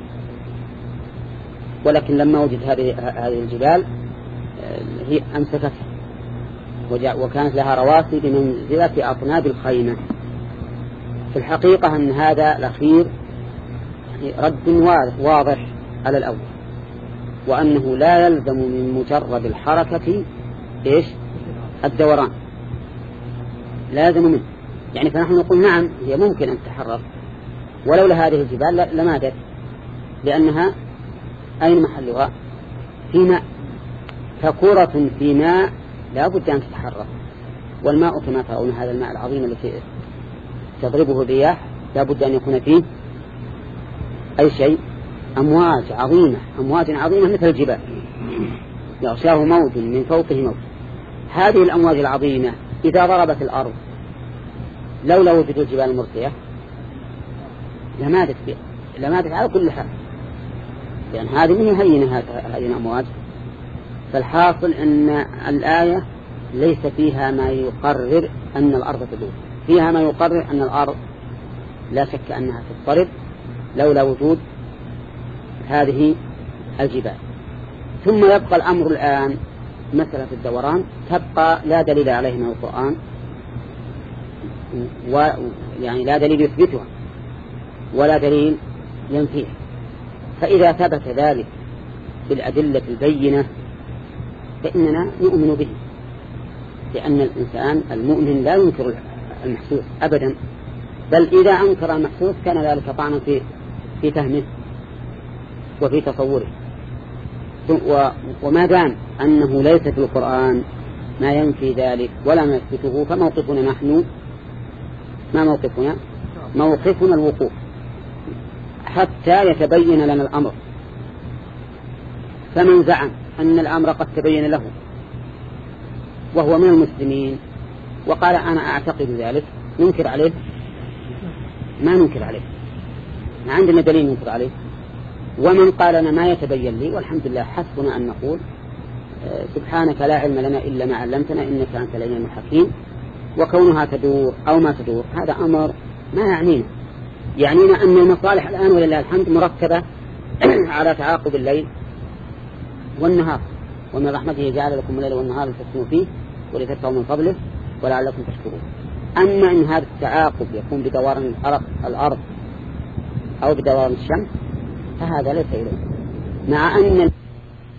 S1: ولكن لما وجد هذه هذه الجبال هي أمسكتها وكانت لها رواسي بمنزلة أطناب الخيمة. في الحقيقة أن هذا الأخير رد واضح على الأول، وأنه لا يلزم من مجرد الحركة إيش؟ الدوران، لازم منه. يعني فنحن نقول نعم هي ممكن أن تتحرك ولولا هذه الجبال لمادت، لأنها أين محلها؟ في ماء، فكرة في ماء لا بد أن تتحرك. والماء كما ترون هذا الماء العظيم الذي تضربه الرياح لا بد أن يكون فيه أي شيء، أمواج عظيمة، أمواج عظيمة مثل الجبال يغشاه موج من فوقه موج. هذه الأمواج العظيمة إذا ضربت الأرض لولا وجود الجبال المرسية لمادت فيها، لمادت على كل حال، لأن يعني هذه من هينة هذه الأمواج. فالحاصل أن الآية ليس فيها ما يقرر أن الأرض تدور، فيها ما يقرر أن الأرض لا شك أنها تضطرب لولا وجود هذه الجبال. ثم يبقى الأمر الآن مسألة الدوران تبقى لا دليل عليه من القرآن، ويعني لا دليل يثبتها ولا دليل ينفيها. فإذا ثبت ذلك بالأدلة البينة فإننا نؤمن به، لأن الإنسان المؤمن لا ينكر المحسوس أبدا، بل إذا أنكر المحسوس كان ذلك طعنا في في فهمه وفي تصوره. وما دام أنه ليس في القرآن ما ينفي ذلك ولا ما يثبته، فموقفنا نحن ما موقفنا؟ موقفنا الوقوف حتى يتبين لنا الأمر. فمن زعم أن الأمر قد تبين له وهو من المسلمين وقال أنا أعتقد ذلك، ننكر عليه؟ ما ننكر عليه، ما عندنا دليل ننكر عليه. ومن قال أنا ما يتبين لي والحمد لله حسبنا أن نقول سبحانك لا علم لنا إلا ما علمتنا إنك أنت العليم الحكيم. وكونها تدور أو ما تدور هذا أمر ما يعنينا، يعنينا أن المصالح الآن ولله الحمد مرتبة على تعاقب الليل والنهار، ومن رحمته جعل لكم الليل والنهار لتسكنوا فيه ولتبتغوا من فضله ولعلكم تشكرون. أما إن هذا التعاقب يكون بدوران الأرض أو بدوران الشمس فهذا ليس إليه، مع أن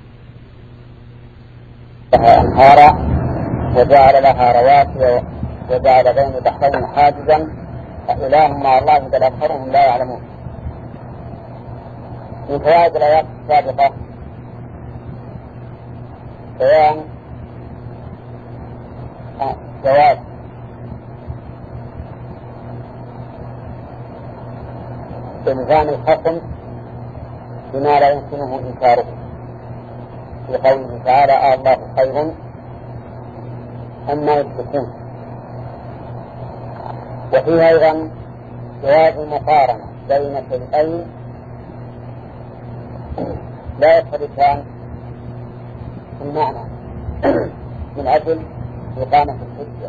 S1: لها أنهارا وجعل لها رواسي وجعل بين البحرين حاجزا أإله مع الله بل أكثرهم لا يعلمون. من فوائد الآيات السابقة بيان جواز إلزام الخصم بما لا يمكنه إنكاره، في قوله تعالى آه الله خير أما يشركون. وفيه أيضا جواز المقارنة بين شيئين لا يختلفان في المعنى من أجل إقامة الحجة،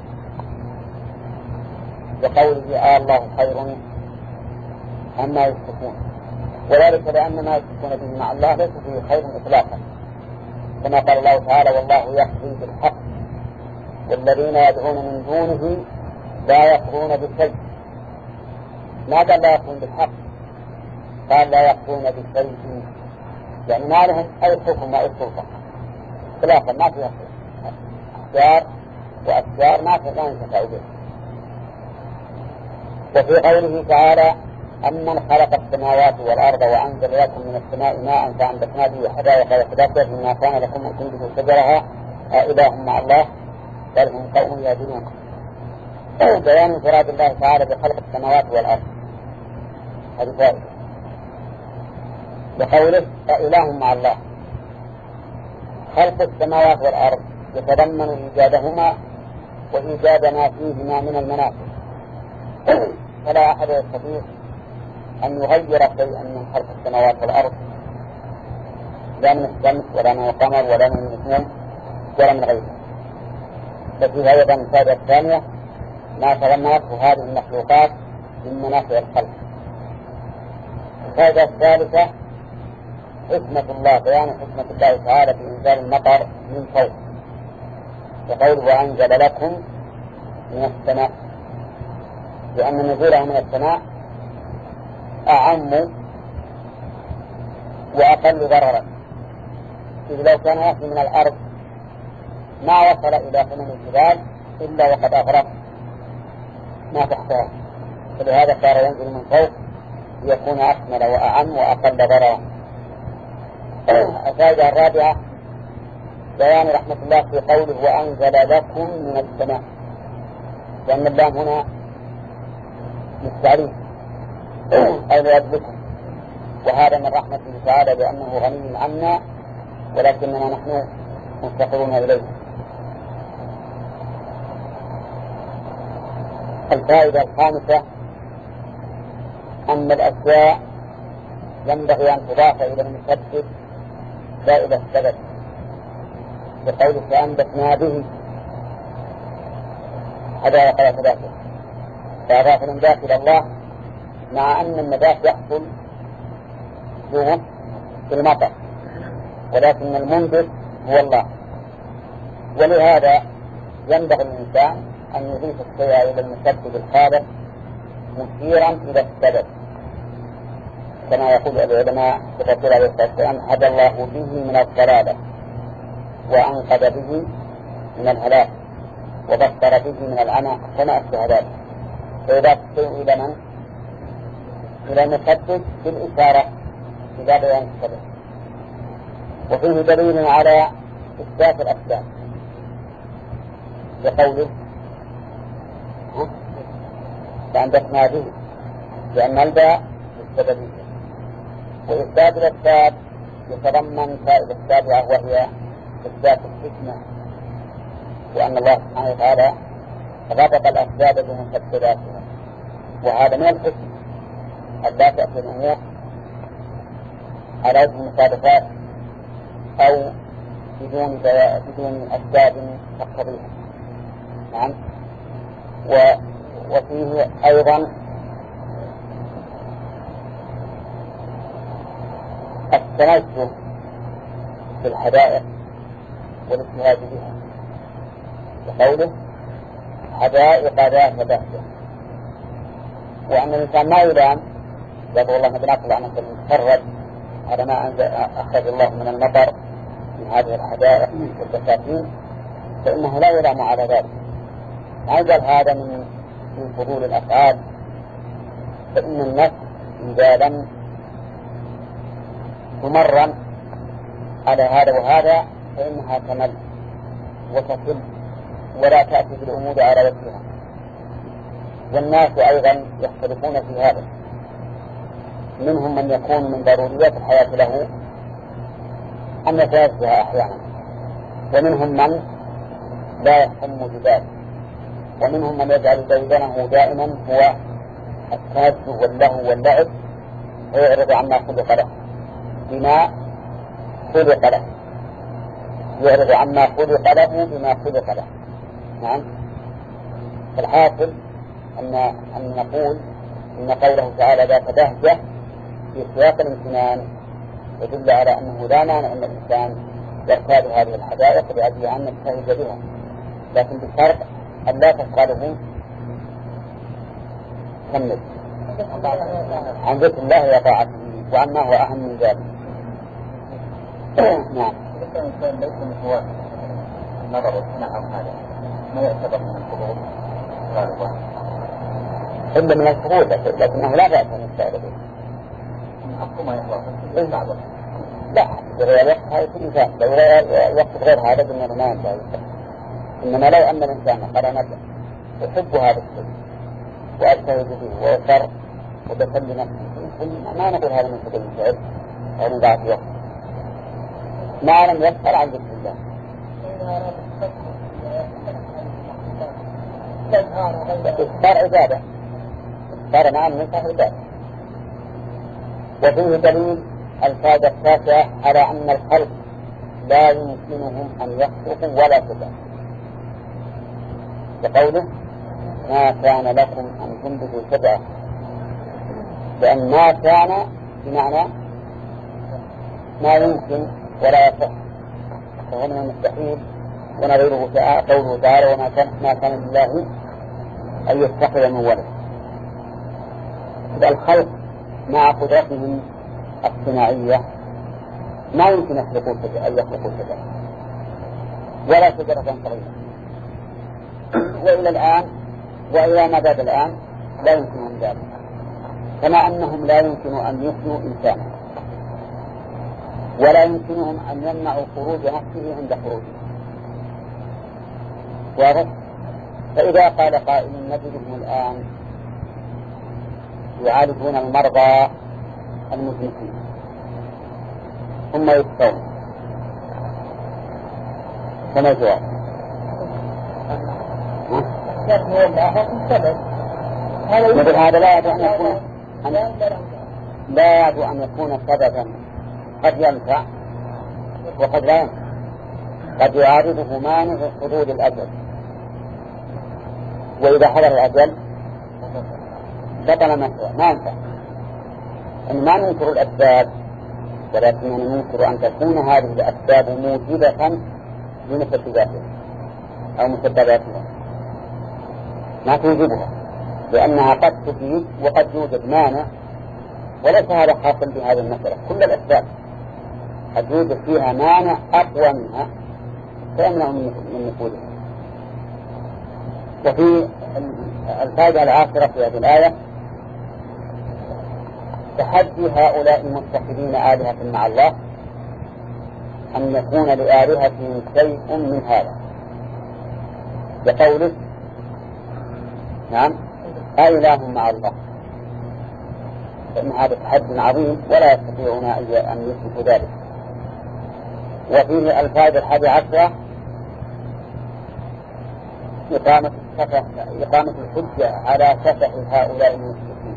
S1: بقوله آه الله خير أما يشركون، وذلك لأن ما يشركون به مع الله ليس فيه خير إطلاقا، كما قال الله تعالى والله يقضي بالحق والذين يدعون من دونه لا يقضون بشيء. ما قال لا يقضون بالحق، قال لا يقضون بشيء، يعني ما لهم أي حكم وأي سلطة إطلاقا، ما فيها أشجار وأشجار ما فيها ينتفع به. وفي قوله تعالى أمن خلق السماوات والأرض وأنزل لكم من السماء ماء فأنبتنا به حدائق وفجاجات مما كان لكم أن تنبتوا شجرها أإله مع الله بل هم قوم يعدلون. بيان انفراد الله تعالى بخلق السماوات والأرض، هذه فائدة. بقوله أإله مع الله، خلق السماوات والأرض يتضمن إيجادهما وإيجاد ما فيهما من المنافع، فلا أحد يستطيع أن يغير شيئا من خلق السماوات والأرض، لا من الشمس ولا من القمر ولا من النجوم ولا من غيره. ففي أيضا الفائدة الثانية ما تضمنته هذه المخلوقات من منافع الخلق. الفائدة الثالثة حكمة الله، بيان حكمة الله تعالى في إنزال المطر من فوق، وقوله وأنزل لكم من السماء، لأن نزوله من السماء أعم وأقل ضررا، إذ لو كان يأتي من الأرض ما وصل إلى قمم الجبال إلا وقد أغرق ما تحتها، فلهذا صار ينزل من فوق ليكون أكمل وأعم وأقل ضررا. الفائدة الرابعة بيان رحمة الله في قوله وأنزل لكم من السماء، لأن اللام هنا للتعريف أي لأجلكم، وهذا من رحمته تعالى بأنه غني عنا ولكننا نحن مفتقرون إليه. الفائدة الخامسة أن الأشياء ينبغي أن تضاف إلى المسبب لا إلى السبب، بقوله فأنبتنا به حدائق وفجاجات، فأضاف النبات إلى الله مع أن النبات يحصل في المطر، ولكن المنبت هو الله. ولهذا ينبغي الإنسان أن يضيف الشيء إلى المسبب الخالق مشيرا إلى السبب، كما يقول العلماء في الرسول عليه الصلاة والسلام هدى الله به من الضلالة وأنقذ به من الهلاك وبصر به من العمى وما أشبه ذلك. فإذا تشير إلى من؟ إلى المسبب بالإشارة إلى بيان السبب. وفيه دليل على إثبات الأسباب بقوله فأنبتنا به، لأن الباء للسببية. وإثبات الأسباب يتضمن فائدة السابعة وهي إثبات الحكمة، وأن الله سبحانه وتعالى ربط الأسباب بمسبباتها، وهذا من الحكمة أن لا تأتي الأمور على وجه المصادفات أو بدون بدون أسباب تقتضيها. نعم. وفيه أيضا التنزه بالحدائق والاجتهاد بها، بقوله حدائق ذات بهجة، وأن الإنسان ما يلام يقول الله بنقل عن المتفرد على ما أنزل أخرج الله من المطر من هذه الحدائق والبساتين، فإنه لا يلام على ذلك، عزل هذا من من فضول الأفعال، فإن النفس إذا لم تمرن على هذا وهذا فإنها تمل وتصل ولا تأتي بالأمور على وجهها. والناس أيضا يختلفون في هذا، منهم من يكون من ضروريات الحياة له أن يتنزه أحيانا، ومنهم من لا يهتم بذلك، ومنهم من يجعل ديدنه دائما هو التنزه واللهو واللعب ويعرض عما خلق له بما خلق له يعرض عما خلق له بما خلق له. نعم. فالحاصل أن أن نقول إن قوله تعالى ذات بهجة في سياق الامتنان يدل على أنه لا مانع أن الإنسان يرتاد هذه الحدائق لأجل أن يبتهج بها، لكن بشرط أن لا تشغله كمل عن ذكر الله وطاعته وعما هو أهم من ذلك. نعم.
S2: ليس مثل النظر والسماع هذا ما يعتبر من الفضول غالبا
S1: إلا من الفضول، لكنه لا بأس أن يستعد به.
S2: أقوم ما يحضر
S1: لا بغير الوقت هذا كل إنسان، لو وقت غير هذا بالنسبة ما ينتهي. إنما لو أن الإنسان قال نبدأ يحب هذا الشيء وأجتهد به ويسر وبسل نفسه، ما نقول هذا من فضل الفعل أو من ذات وقت ما لم يسأل عن ذكر الله. إكثار عبادة، إكثار مع النساء عبادة. وفيه دليل الفائدة التاسعة على أن الخلق لا يمكنهم أن يخلقوا ولا تبع، بقوله ما كان لكم أن تنبتوا سبعة، لأن ما كان بمعنى ما يمكن ولا يصح، فهو من المستحيل. ونظيره قوله تعالى وما كان ما كان لله أن يتخذ من ولد. الخلق مع قدرتهم الصناعية ما يمكن أن يخلقوا شجرة ولا شجرة صغيرة، وإلى الآن وإلى ما بعد الآن لا يمكنهم ذلك، كما أنهم لا يمكن أن يحيوا إنسانا ولا يمكنهم أن يمنعوا خروج نفسه عند خروجه. واضح؟ فإذا قال قائل نجدهم الآن يعالجون المرضى المذنبين ثم يستوون، فما الجواب؟ مثل هذا لا يدعو أن يكون لا يدعو أن يكون سببا قد ينفع وقد لا ينفع، قد يعارضه مانع حدود الأجل، وإذا حضر الأجل بطل مثلا ما ينفع. أن ما ننكر الأسباب، ولكننا ننكر أن تكون هذه الأسباب موجبة لمسبباتها أو مسبباتها، ما توجبها، لأنها قد تفيد وقد يوجد مانع، وليس هذا حاصل بهذه المسألة. كل الأسباب قد يوجد فيها مانع أقوى منها فيمنع من نفوذها. وفي الفائدة العاشرة في هذه الآية تحدي هؤلاء المتخذين آلهة مع الله أن يكون لآلهتهم شيء من هذا، بقوله نعم أإله مع الله، فإن هذا تحدي عظيم ولا يستطيعون أن يثبتوا ذلك. وفيه الفائدة الحادية عشرة إقامة إقامة الحجة على سفه هؤلاء المشركين،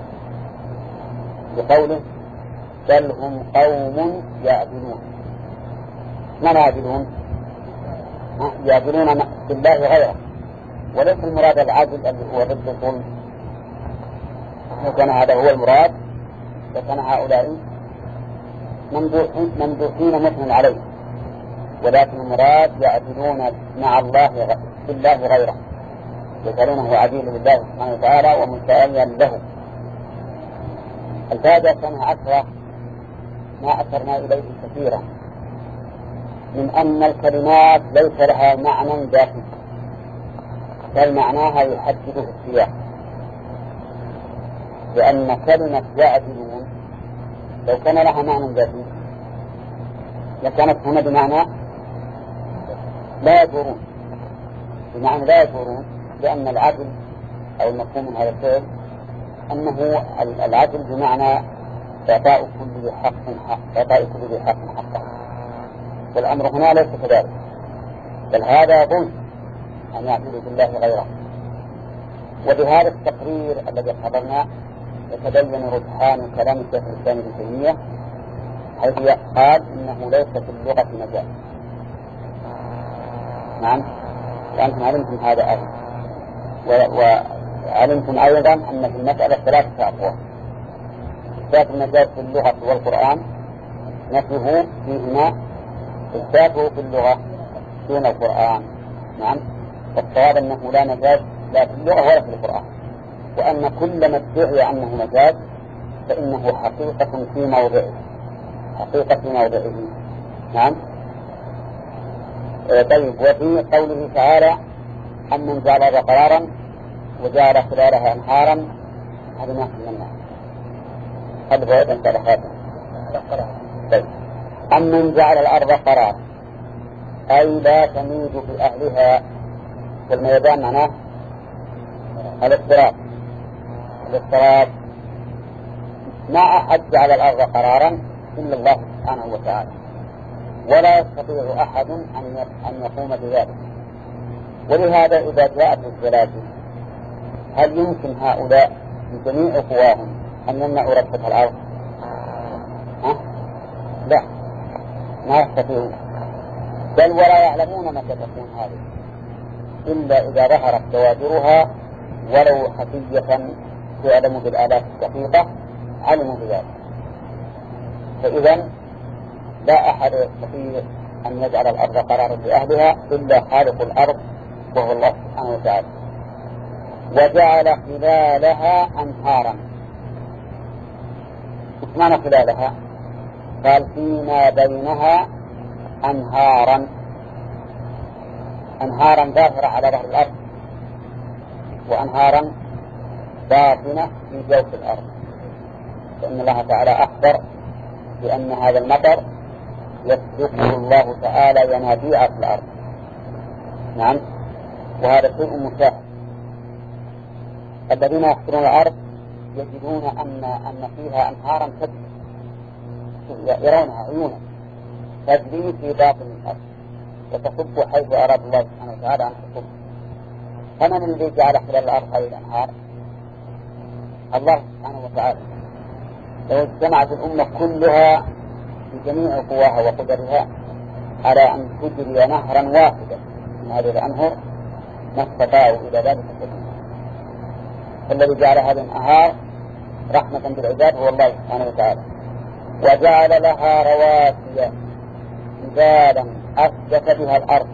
S1: بقوله بل هم قوم يعدلون. من يعدلون؟ يعدلون بالله غيره، وليس المراد العدل الذي هو ضد الظلم، وكان هذا هو المراد، وكان هؤلاء ممدوحين مثنى عليه، ولكن المراد يعدلون مع الله بالله غيره، يجعلونه عديل لله سبحانه وتعالى ومساويا له. الفائدة الثانية عشرة ما أثرنا إليه كثيرا من أن الكلمات ليس لها معنى ذاتي، بل معناها يحدده السياق، لأن كلمة يعدلون لو كان لها معنى ذاتي لكانت هنا بمعنى لا يدورون، بمعنى لا يدورون، لأن العدل أو المفهوم من هذا الفعل أنه العدل بمعنى إعطاء كل ذي حق حق إعطاء كل ذي حق حقه، والأمر هنا ليس كذلك، بل هذا يظن أن يعبدوا بالله غيره. وبهذا التقرير الذي قررنا يتبين رجحان كلام الشيخ الإسلام ابن تيمية، حيث قال إنه ليس في اللغة مجال. نعم، وأنتم علمتم هذا أيضا، وعلمتم أيضا أن في المسألة ثلاثة أقوال: إثبات المجاز في اللغة والقرآن، نفيه فيهما، إثباته في اللغة دون القرآن. نعم، والصواب أنه لا مجاز لا في اللغة ولا في القرآن، وأن كل ما ادعي أنه مجاز فإنه حقيقة في موضعه، حقيقة في موضعه. نعم. طيب، وفي قوله تعالى أمن جعل الأرض قرارا وجعل خلالها أنهارا، هذا ما فهمناه، هذا بعيد عن تاريخاته. طيب، أمن جعل الأرض قرارا أي لا تميد بأهلها، والميدان معناه الاضطراب. الاضطراب ما أحد جعل الأرض قرارا إلا الله سبحانه وتعالى، ولا يستطيع أحد أن يقوم بذلك. ولهذا إذا جاءت الزلازل هل يمكن هؤلاء بجميع قواهم أن يمنعوا ركبة الأرض؟ ها؟ لا، ما يستطيعون، بل ولا يعلمون متى تكون هذه إلا إذا ظهرت بوادرها ولو خفية تعلم بالآلاف الدقيقة علموا بذلك. فإذا لا أحد يستطيع أن يجعل الأرض قرارا لأهلها إلا خالق الأرض وهو الله سبحانه وتعالى. وجعل خلالها أنهارا. إيش معنى خلالها؟ قال فيما بينها أنهارا، أنهارا ظاهرة على ظهر الأرض وأنهارا باطنة في جوف الأرض، فإن الله تعالى أخبر بأن هذا المطر يسلكه الله تعالى ينابيع في الأرض. نعم، وهذا شيء مشاهد. الذين يحفرون الأرض يجدون أن أن فيها أنهارا تجري، يرونها عيونا تجري في باطن الأرض وتصب حيث أراد الله سبحانه وتعالى أن تصب. فمن الذي جعل خلال الأرض هذه الأنهار؟ الله سبحانه وتعالى. لو اجتمعت الأمة كلها بجميع قواها وقدرها على أن تجري نهرا واحدا من هذه الأنهار ما استطاعوا إلى ذلك السبيل. فالذي جعل هذه الأنهار رحمة بالعباد هو الله سبحانه وتعالى. وجعل لها رواسي جبالا أسجت بها الأرض،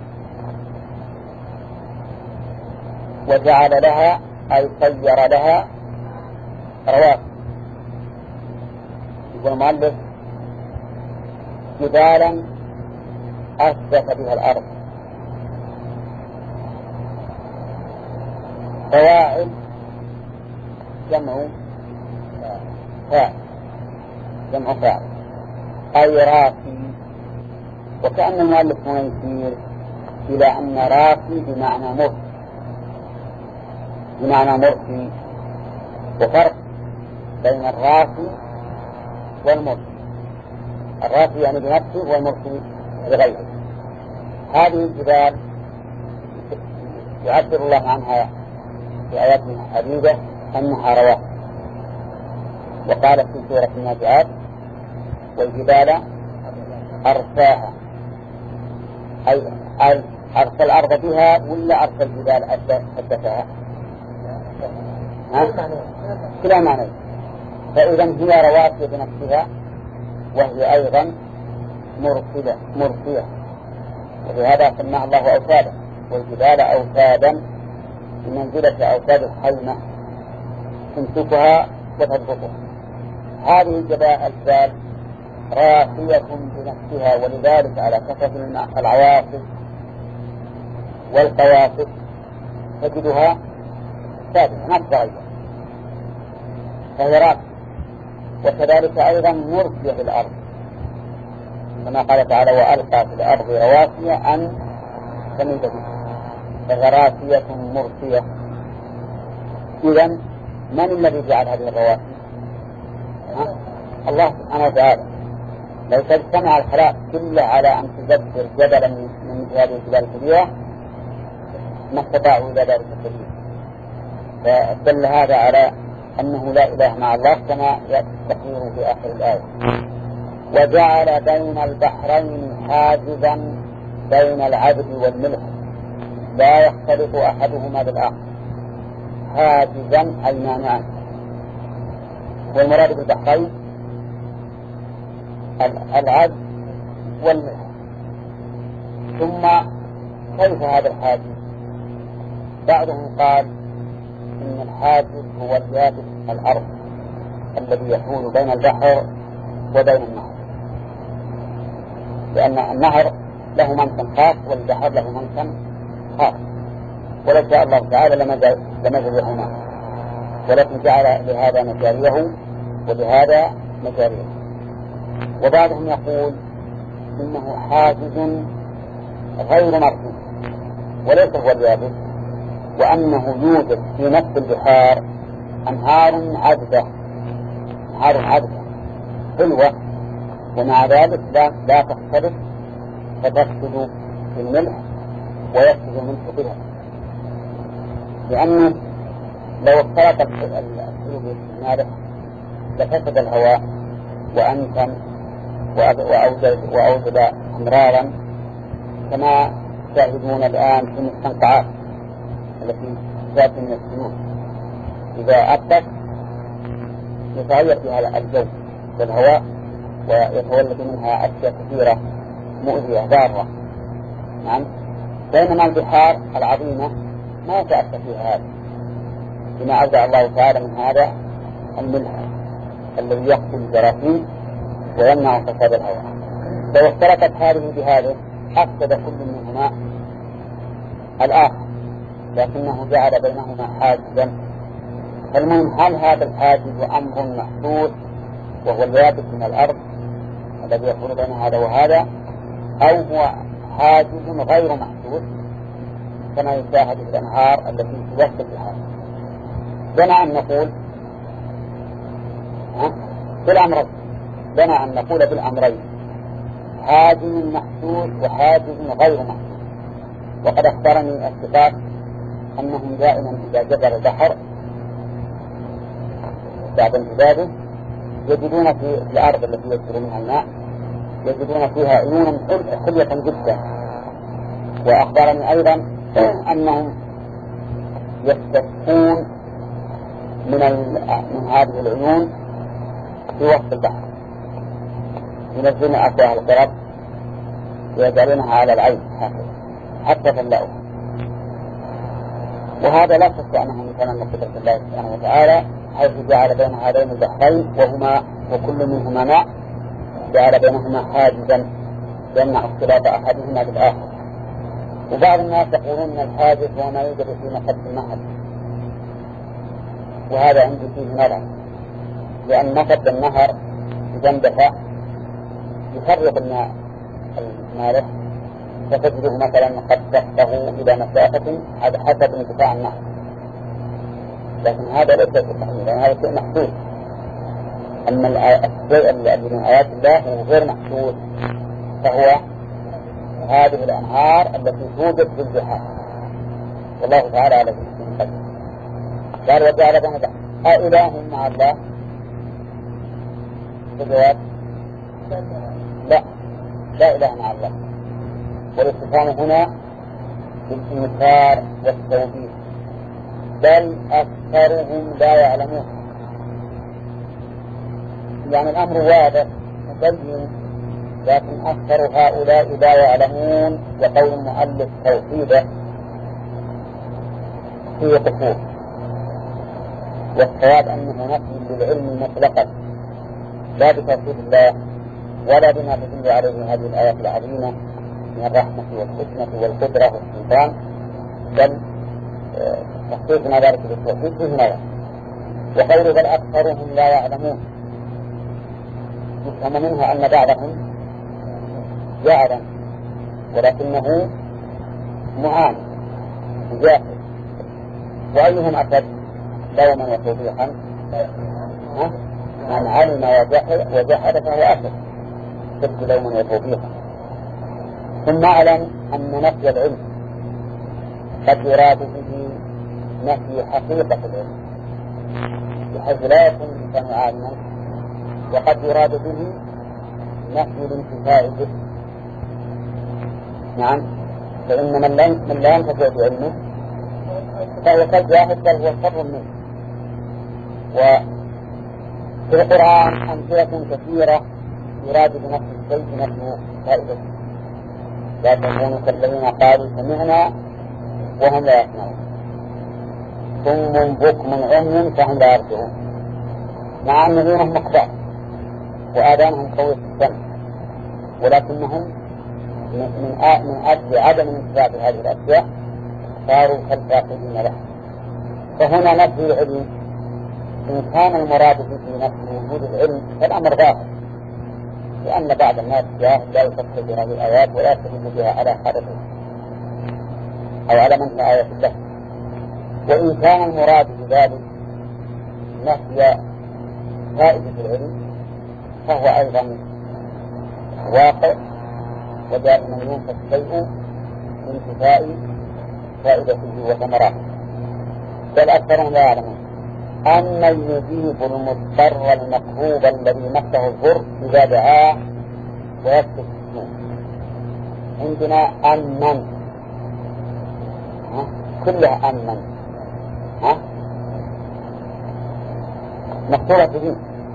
S1: وجعل لها أي سير لها رواسي. يقول المؤلف جبالا أسجت بها الأرض. قواعد جمع فاعل، جمع فاعل أي راسي. وكأن المؤلف هنا يشير إلى أن راسي بمعنى مرسي، بمعنى مرسي، وفرق بين الراسي والمرسي. الراسي يعني بنفسه والمرسي بغيره. هذه الجبال يعبر الله عنها في آيات عديدة أنها رواسي، وقال في سورة النازعات والجبال أرساها، أي أرسل الأرض بها ولا أرسل الجبال أسدتها؟ كلا معنى. فإذا هي رواسي بنفسها وهي أيضا مرسلة مرسية، ولهذا سماها الله أوتادا، والجبال أوتادا بمنزلة أوتاد الخيمة تمسكها وتضبطها. هذه الجبال راسية بنفسها، ولذلك على كثرة العواصف والقواصف تجدها ثابتة ما تتغير، فهي راكبة. وكذلك أيضا مرسية في الأرض، كما قال تعالى وألقى في الأرض رواسي أن تميد بها، فغراسية مرسية. إذن من الذي جعل هذه الرواسي؟ الله سبحانه وتعالى. لو تجتمع الخلائق كلها على أن تدبر جبلا من هذه الجبال الكبيرة ما استطاعوا إلى ذلك السبيل. فدل هذا على أنه لا إله مع الله كما يستقر في آخر الآية. وجعل بين البحرين حاجزا بين العبد والملك لا يختلط أحدهما بالآخر. حاجزا أي مانعا. والمراد بالبحرين العبد والملك. ثم كيف هذا الحاجز؟ بعضهم قال إن الحاجز هو اليابس الأرض الذي يحول بين البحر وبين النهر، لأن النهر له منكم خاص والبحر له منكم خاص، ولو شاء الله تعالى لمجرهما، ولكن جعل لهذا مجاريه ولهذا مجاريه. وبعضهم يقول إنه حاجز غير مرسوم وليس هو اليابس، وأنه يوجد في نفس البحار أنهار عذبة أنهار عذبة حلوة، ومع ذلك لا, لا تختلف فتفسد في الملح ويفسد الملح بها، لأنه لو اختلط الحلو بالمالح لفسد الهواء وأنتم وأوجد, وأوجد أمرارا كما تشاهدون الآن في المستنقعات التي تأتي من السيول. إذا أبدت يتغير فيها الجو والهواء ويتولد منها أشياء كثيرة مؤذية ضارة. نعم. بينما البحار العظيمة ما يتأثر فيها هذا، بما أودع الله تعالى من هذا الملح الذي يقتل الجراثيم ويمنع فساد الهواء. لو اختلطت هذه بهذه أفسد كل منهما الآخر، لكنه جعل بينهما حاجزا. فالمهم هل هذا الحاجز أمر محدود وهو اليابس من الأرض الذي يكون بين هذا وهذا، أو هو حاجز غير محدود كما يشاهد في الأنهار التي في وسط البحار؟ لنا أن نقول بالأمرين، لنا أن نقول بالأمرين حاجز محدود وحاجز غير محدود. وقد أخبرني الثقات أنهم دائما إذا جبر البحر بعد امتداده يجدون في الأرض التي يجري منها الماء يجدون فيها عيونا حلية جدا. وأخبرني أيضا أنهم يستسقون من, من هذه العيون في وسط البحر، ينزلون أفواه القرب ويجعلونها على العين حتى تملأها. وهذا لا شك أنه من كلام قدرة الله سبحانه وتعالى، حيث جعل بين هذين البحرين وهما وكل منهما ماء جعل بينهما حاجزا يمنع اختلاط أحدهما بالآخر. وبعض الناس يقولون أن الحاجز هو ما يوجد في مصب النهر، وهذا عندي فيه نظر، لأن مصب النهر إذا اندفع يفرق الماء المالح فتجده مثلا قد ضغطه إلى مسافة حسب انتفاع النهر، لكن هذا ليس بالتحميل، لأن هذا شيء محدود. أما الشيء الذي من آيات الله هو غير محدود، فهو هذه الأنهار التي توجد في البحار. والله تعالى على ذلك قال وجعل بين أإله مع الله؟ الجواب لا، لا إله مع الله. والاستفهام هنا بالإنكار والتوبيخ، بل أكثرهم لا يعلمون. يعني الأمر واضح مبين، لكن أكثر هؤلاء لا يعلمون. وقول المؤلف توحيده فيه قصور، والصواب أنه نفي للعلم مطلقا لا بتوحيد الله ولا بما تدل عليه هذه الآيات العظيمة من الرحمة والحكمة والقدرة والسلطان، بل تخصيصنا ذلك بالتوحيد فيه نظر. وقول بل أكثرهم لا يعلمون يفهم منها أن بعضهم يعلم ولكنه معاند جاهل. وأيهم أشد لوما وتوبيخا؟ من علم وجحد فهو أشد شد لوما وتوبيخا. ثم أعلم أن نفي العلم قد يراد به نفي حقيقة العلم بحيث لا يكون الإنسان عالما، وقد يراد به نفي الانتفاع به. نعم، فإن من لا ينتفع بعلمه فهو كالجاهل بل هو شر منه. وفي القرآن أمثلة كثيرة يراد بنفس الشيء نفي فائدته. لا تكونوا كالذين قالوا سمعنا وهم لا يسمعون، ثم بكم عمي فهم لا يرجعون، مع أن دينهم مقطع وآذانهم قوية السمع، ولكنهم من من أجل عدم انتفاع بهذه الأشياء صاروا كالفاقدين له. فهنا نفي العلم إن كان المراد به نفي وجود العلم فالأمر ظاهر، لأن بعض الناس لا يفكر بهذه الآيات ولا يستدل بها على حدثه أو على منع آية الله. وإن كان المراد بذلك نفي فائدة العلم فهو أيضا واقع، ودائما ينفى الشيء بانتفاء فائدته وثمراته. بل أكثرهم لا يعلمون أمن يجيب المضطر المكروب الذي مسه الضر إذا دعاه ويكشف السوء. عندنا أمن كلها أمن ها مقصورة به،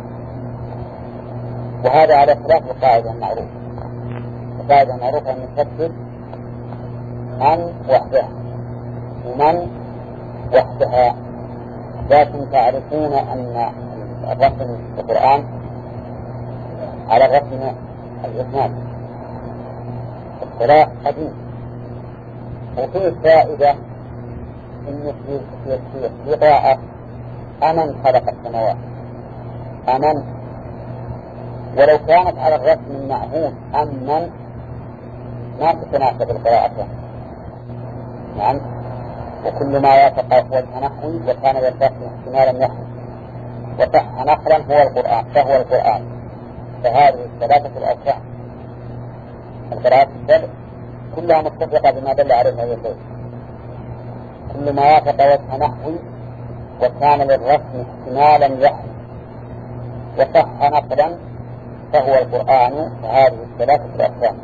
S1: وهذا على خلاف القاعدة المعروفة. القاعدة المعروفة أن نشدد أن وحدها ومن وحدها، لكن تعرفون أن الرسم في القرآن على الرسم الإسناد اختلاف قديم. وفيه فائدة إن في قراءة أمن خلق السماوات أمن، ولو كانت على الرسم المعهود أمن ما تتناسب القراءة. نعم، وكل ما يتقى وجه نحوي وكان يلتقي احتمالا نحوي وصح نقلا هو القرآن فهو القرآن. فهذه الثلاثة الأركان القراءات السبع كلها متفقة بما دل عليه هذا البيت. كل ما يتقى وجه نحوي وكان للرسم احتمالا يحوي وصح نقلا فهو القرآن. فهذه الثلاثة الأركان.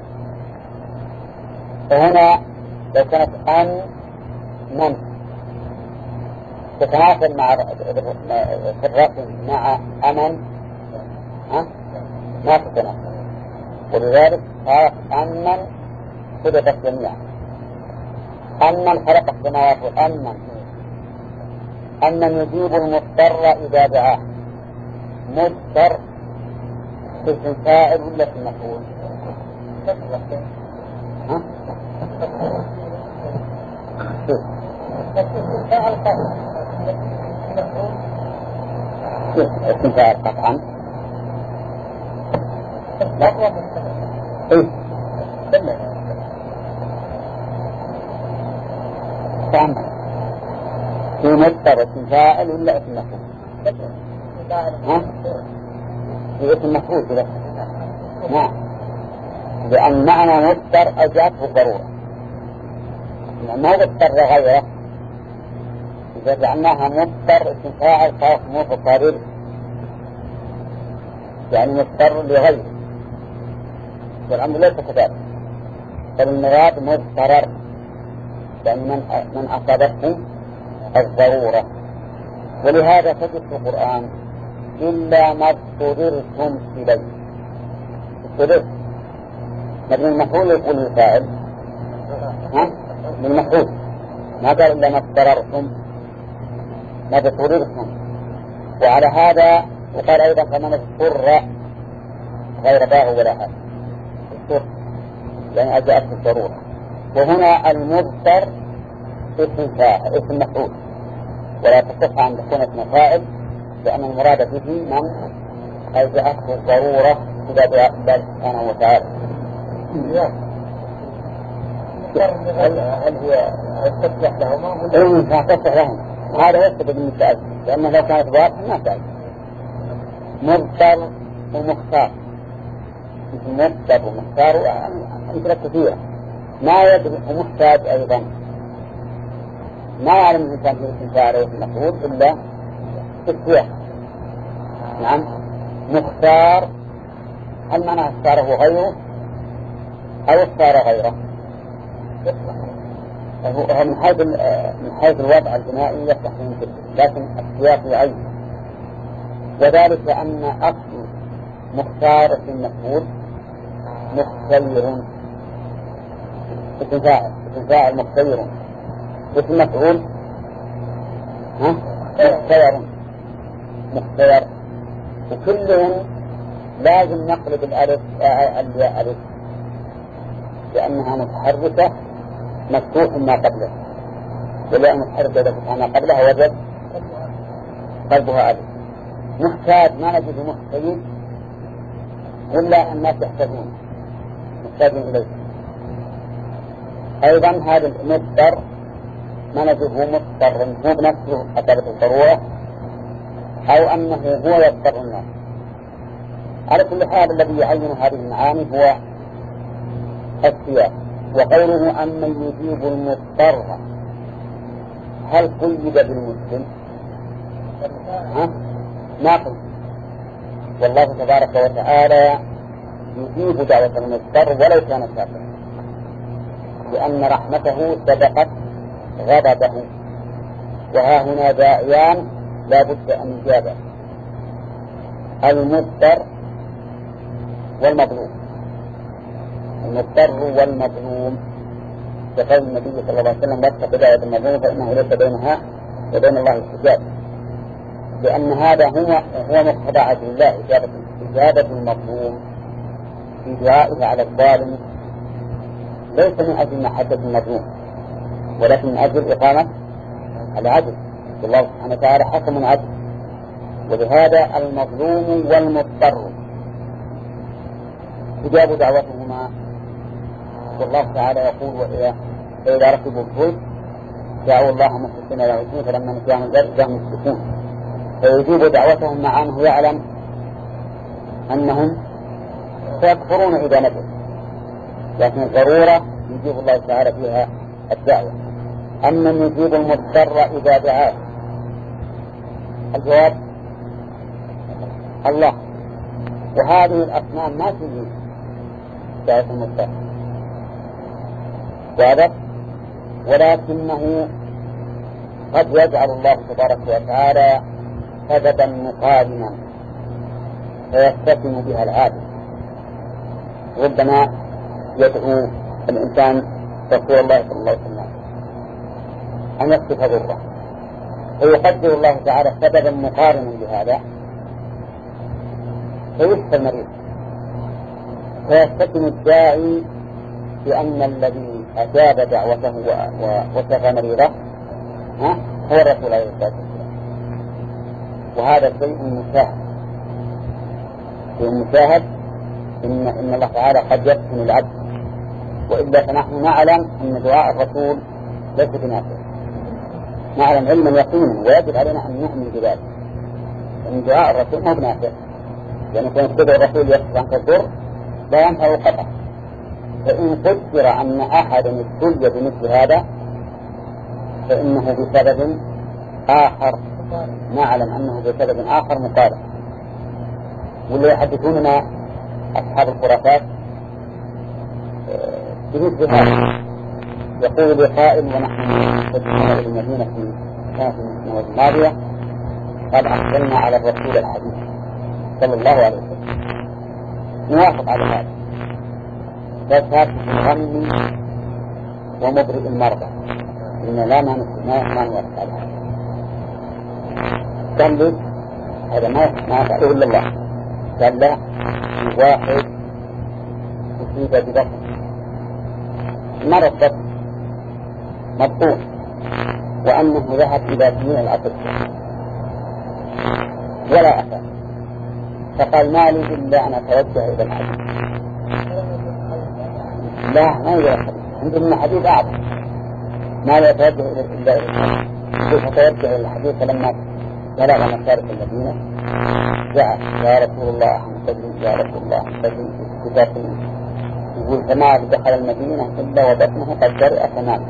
S1: فهنا لو كانت أن من تتناسب مع في الرسم مع أمن ها ما تتناسب، ولذلك صارت أمن خلقت جميعا. أمن خلق السماوات وأمن أمن يجيب المضطر إذا دعاه. مضطر في الفاعل ولا في المفعول؟ ها؟ اسم فاعل قطعا. لا ايه فهم في مضطر اسم فاعل ولا اسم مفعول؟ ها؟ في اسم مفعول كده. نعم، لأن معنى مضطر أجاته الضرورة، ما مضطر غيره. إذا جعلناها مضطر اسم فاعل صار مضطر يعني مضطر لغيره، والأمر ليس كذلك. فالمراد مضطرر يعني من من أصابته الضرورة. ولهذا تجد في القرآن إلا ما اضطررتم إليه. اضطررت من المفعول يقول الفاعل ها من المفعول، ما قال إلا ما اضطررتم ما اضطررتم. وعلى هذا وقال أيضا فمن اضطر غير باغ ولا هذا اضطر يعني أجاءت الضرورة. وهنا المضطر اسم فاعل اسم مفعول، ولا تصح أن تكون اسم فاعل، لأن المراد به من ألزأته الضرورة إلى دعاء الله سبحانه وتعالى. هل هي تصلح لهما؟ إيه تصلح لهم، هذا يستبد من السؤال، لأنه لو كانت واضحة ما سأل. مضطر ومختار، مضطر ومختار أمثلة كثيرة. ما يدري ومحتاج أيضا، ما يعلم الإنسان في اسم فاعل واسم مفعول إلا في السياق. نعم. مختار هل معنى اختاره غيره أو اختار غيره؟ هو من حيث من حيث الوضع البنائي يصح من كده، لكن السياق يعين، وذلك أن أصل مختار اسم مفعول مختير، اسم فاعل اسم فاعل مختير، اسم مفعول ها مختير مختير، وكلهم لازم نقلب الألف الياء ألف لأنها متحركة مفتوح ما قبله، والياء متحركة إذا فتحنا قبلها وجد قلبها ألف. محتاج ما نجد محتاج إلا الناس يحتاجون محتاجون إليه. أيضا هذا المضطر ما نجده مضطر هو بنفسه أثبت الضرورة أو أنه هو يضطر الناس. على كل حال الذي يعين هذه المعاني هو السياق. وقوله أمن يجيب المضطر هل قيد بالمسلم؟ ها؟ ما قيد. والله تبارك وتعالى يجيب دعوة المضطر ولو كان كافرا، لأن رحمته سبقت غضبه، وها هنا داعيان لا بد أن يجابه، المضطر والمظلوم. المضطر والمظلوم كقول النبي صلى الله عليه وسلم واتق دعوة المظلوم فإنه ليس بينها وبين الله استجاب، لأن هذا هو هو مقتضى عدل الله، إجابة إجابة المظلوم في دعائه على الظالم ليس من أجل محبة المظلوم ولكن من أجل إقامة العدل. الله سبحانه وتعالى حكم عدل، ولهذا المظلوم والمضطر إجاب دعوتهما. والله تعالى يقول وإذا فإذا ركبوا الفلك دعوا الله مخلصين له الدين فلما نجاهم البر يشركون، فيجيب دعوتهم مع أنه يعلم أنهم سيكفرون إذا نجوا، لكن الضرورة يجيب الله تعالى فيها الدعوة. أما يجيب المضطر إذا دعاه، الجواب الله. وهذه الأصنام ما تجيب دعوة المضطر واضح، ولكنه قد يجعل الله تبارك وتعالى سببا مقارنا فيستثم بها العادة. ربما يدعو الإنسان رسول الله صلى الله عليه وسلم أن يكشف ضره، فيقدر الله تعالى سببا مقارنا بهذا فيشفى المريض، فيستثم الداعي بأن الذي أجاب دعوته وشفى مريضه ها هو الرسول عليه الصلاة والسلام. وهذا شيء مشاهد، شيء مشاهد إن إن الله تعالى قد يفتن العبد، وإلا فنحن نعلم أن دعاء الرسول ليس بنافع، نعلم علما يقينا، ويجب علينا أن نؤمن بذلك أن دعاء الرسول ما بنافع، لأن يعني كان تدعو الرسول يكشف عنك الضر لا ينفع قطع. فإن قدر أن أحدا ابتلي بمثل هذا فإنه بسبب آخر، نعلم أنه بسبب آخر مقارن. واللي يحدثوننا أصحاب الخرافات بمثل هذا، يقول لقائل ونحن في المدينة في سنة السنوات الماضية قد أحسننا على الرسول الحديث صلى الله عليه وسلم، نوافق على هذا، بس هذا غني ومبرئ المرضى إن لا ما ما نوافق على هذا. قال لي هذا ما ما يفعله إلا الله. قال لا، واحد أصيب ببطن مرض بطن مبطون وأنه ذهب إلى دين الأطباء ولا أثر، فقال ما لي إلا أن أتوجه إلى الحديث. لا ما يجب عندهم من حديث أعظم، ما لا يتوجه إلا إلى الحديث. كيف توجه إلى الحديث فلما بلغ مشارف المدينة جاء يا رسول الله أحمد يا رسول الله أحمد كتابه يقول فما دخل المدينة إلا وبطنه قد جرئ تماما.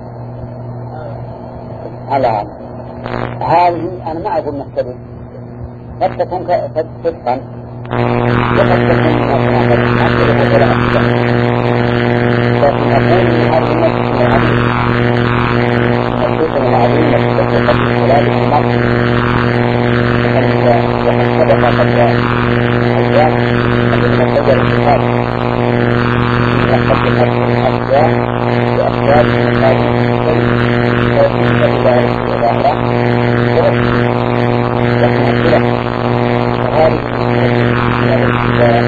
S1: على هذه أنا ما أقول نختلف، قد تكون صدقا وقد تكون نختلف ولا أختلف، لكن أقول من هذه النفس العظيم النفس العظيم التي قد خلال المرء وقد سبق قبل أيام الذين سجلوا في هذا لقد المرء الأشياء وأسباب المقابل ويجب إلى الآخرة ورسل لكن الخلاف فهذه من الكتاب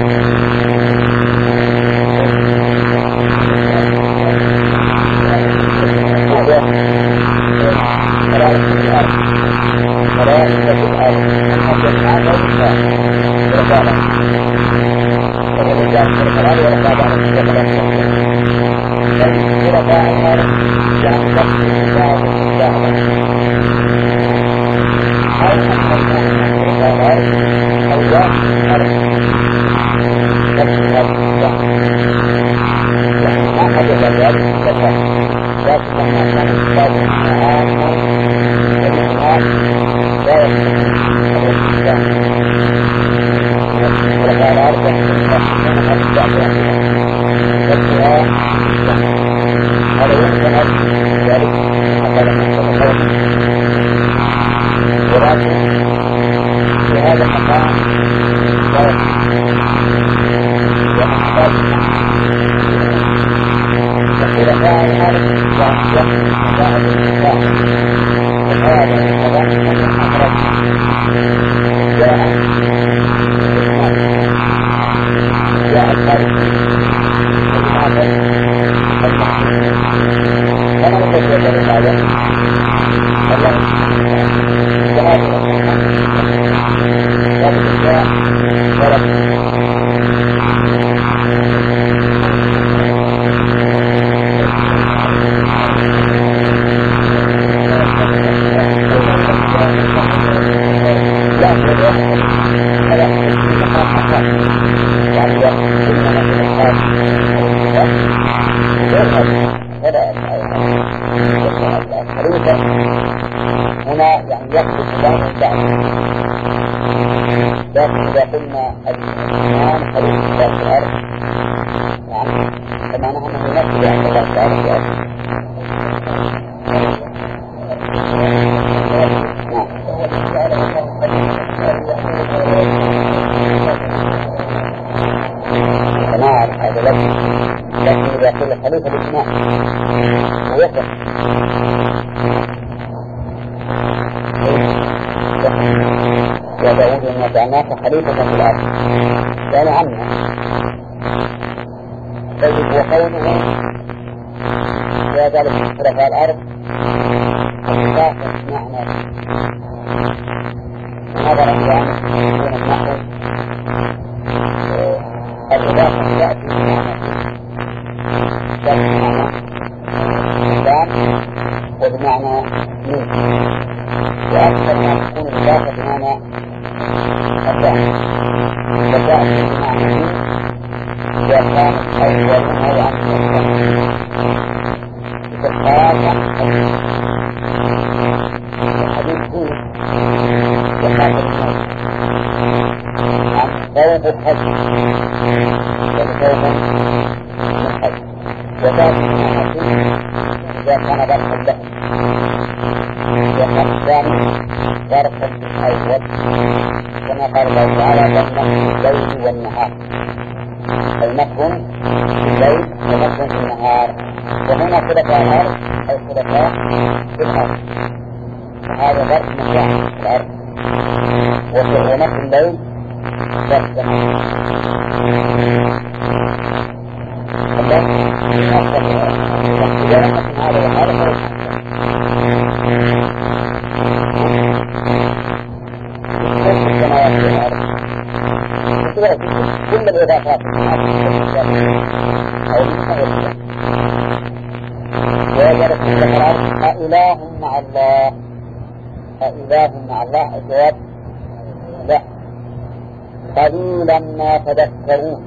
S1: قليلا ما تذكرون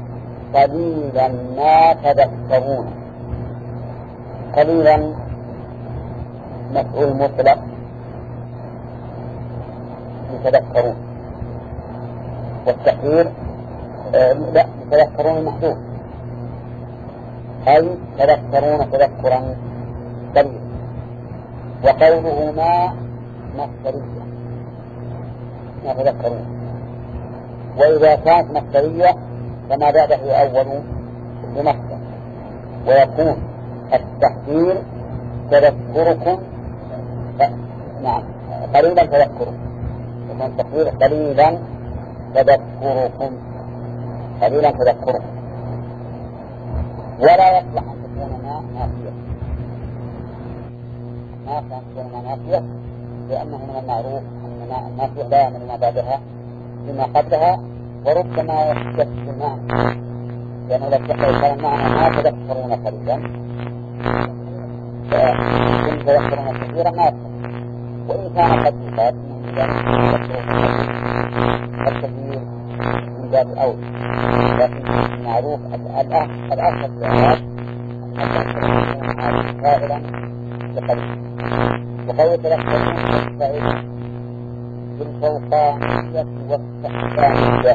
S1: قليلا ما تذكرون. قليلا مفعول مطلق يتذكرون، والتحرير آه لا يتذكرون محذوف، أي تذكرون تذكرا قليلا. وقوله ما مصدرية ما تذكرون، وإذا كانت مصدرية فما بعده أول بمصدر، ويكون التحذير تذكركم نعم قليلا تذكركم، يكون التحذير قليلا تذكركم
S2: قليلا تذكره. ولا يصلح أن تكون ماء نافية، ما يصلح أن تكون ماء نافية، لأنه من المعروف أن ماء النافية لا يعمل ما بعدها بما قبلها، وربما يستكفي الماء، لأنه لو كان المعنى ما تذكرون قليلا فإن تذكرون كثيرا ما يصلح. وإن كان قد يفاد من ذلك الكثير من باب الأول، لكن معروف الأصل في الأعراض أن كائلا بقليل. وقول تذكرون تستعيد بالفوقانية والتحتانية.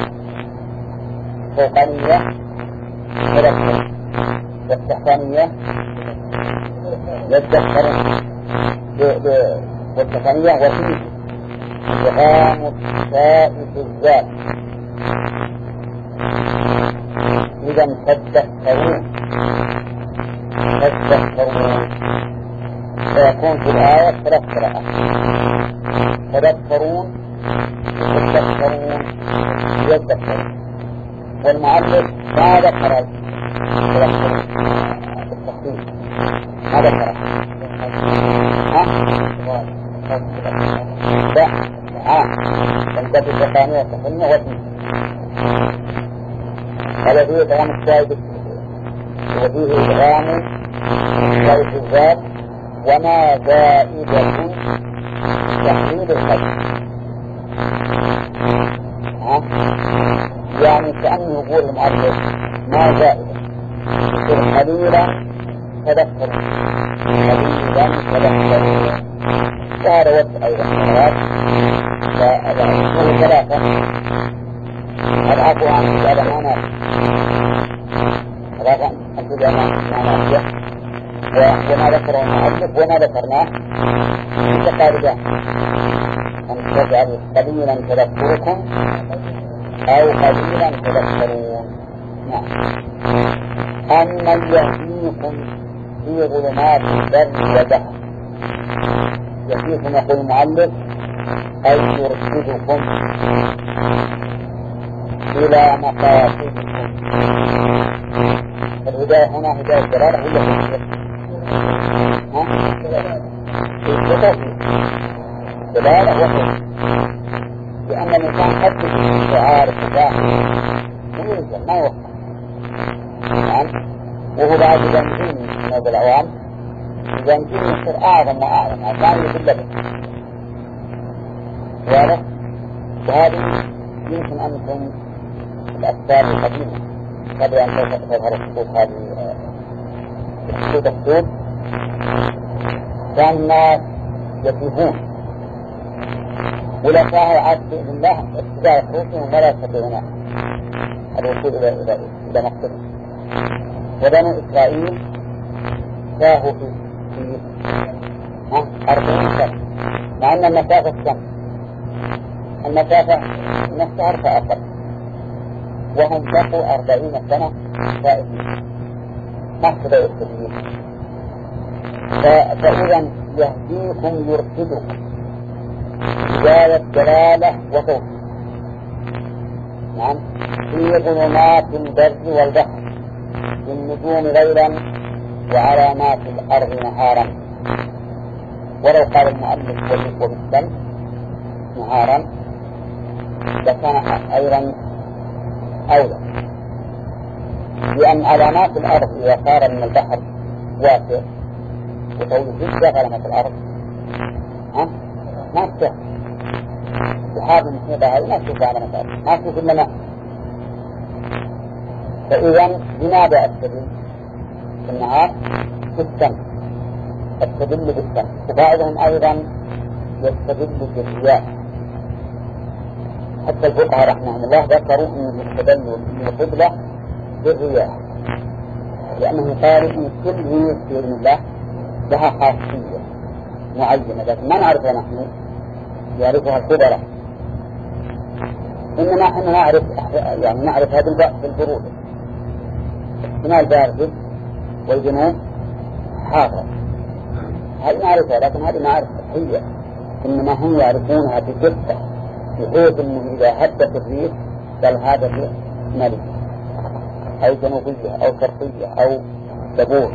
S2: الفوقانية تذكر، والتحتانية يتذكرون، والتحتانية وفيه إدغام التاء في الذات. إذا تذكرون تذكرون فيكون في الآية ثلاث قراءات: تذكرون يتذكرون يتذكرون. والمؤلف ما ذكر التذكرون بالتخفيف، ما ذكر لا عام تنتبه الثانية والتخفيف والتخفيف. هذا فيه إدغام الشاهد وفيه إدغام الشاهد في الذات، وما زائدة تحديد القلب. يعني كأنه يقول المؤلف ما زائدة، يقول قليلا تذكر، قليلا تذكر. وهذا وجه أيضا مرات فأذكره ثلاثة: العفو عن الأمانات، ثلاثة أن الأمانات، وما ذكره المؤلف وما ذكرناه متقاربان: أن تجعل قليلا تذكركم أو قليلا تذكرون. نعم. أمن يهديكم في ظلمات البر والبحر. يهديكم يقول المؤلف أي يرشدكم إلى مقاصدكم. الهداية هنا هداية الدلالة هي الهداية دلالة وحي، لأن الإنسان قد يكون شعار الهداية وينزل ما يوقع، وهو بعد جنبين من هذا العوام جنبين يصير أعظم وأعظم عشان يبلغ. واضح؟ وهذه يمكن أن تكون الأسباب القديمة قبل أن تظهر الخطوط هذه الخطوط السود. كان الناس يتيهون ولا ساهل عاد بإذن الله اتباع خروجهم ولا يستطيعون الوصول إلى إلى إلى مقصدهم. وبنو إسرائيل ساهوا في في أربعين سنة، مع أن المسافة الشمس المسافة نفسها فأقل، وهم بقوا أربعين سنة سائرين ما استطاعوا التغيير. فإذا يهديكم يرشدكم هداية دلالة وتوفيق. نعم. في ظلمات البر والبحر، بالنجوم ليلا وعلامات الأرض نهارا. ولو قال المؤلف وبالشمس نهارا لكان أيضا أولى، لأن علامات الأرض إذا صار من البحر واسع وطويل جدا علامات الأرض ها ما تشوف وهذا المصيبة هذه ما تشوف علامات الأرض، ما تشوف إلا ماء. فإذا لماذا أستدل في النهار بالشمس؟ أستدل بالشمس. وبعضهم أيضا يستدل بالرياح. حتى الفقهاء رحمهم الله ذكروا أن التدلل بالقبلة بالرياح، لأنه قالوا أن كل ريح بإذن الله لها خاصية معينة لكن ما نعرفها نحن، يعرفها الخبراء. إنما نحن نعرف يعني نعرف هذا بالبرود، احتمال بارد والجنوب حاضر، هذه نعرفها، لكن هذه نعرف صحية. إنما هم يعرفونها بدقة بحيث أنه إذا هدت الريح قال هذا الريح شمالية أو جنوبية أو شرقية أو دبور،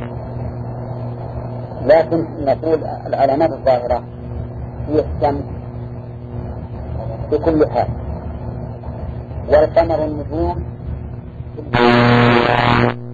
S2: لكن نقول العلامات الظاهرة هي الشمس بكل حال والقمر والنجوم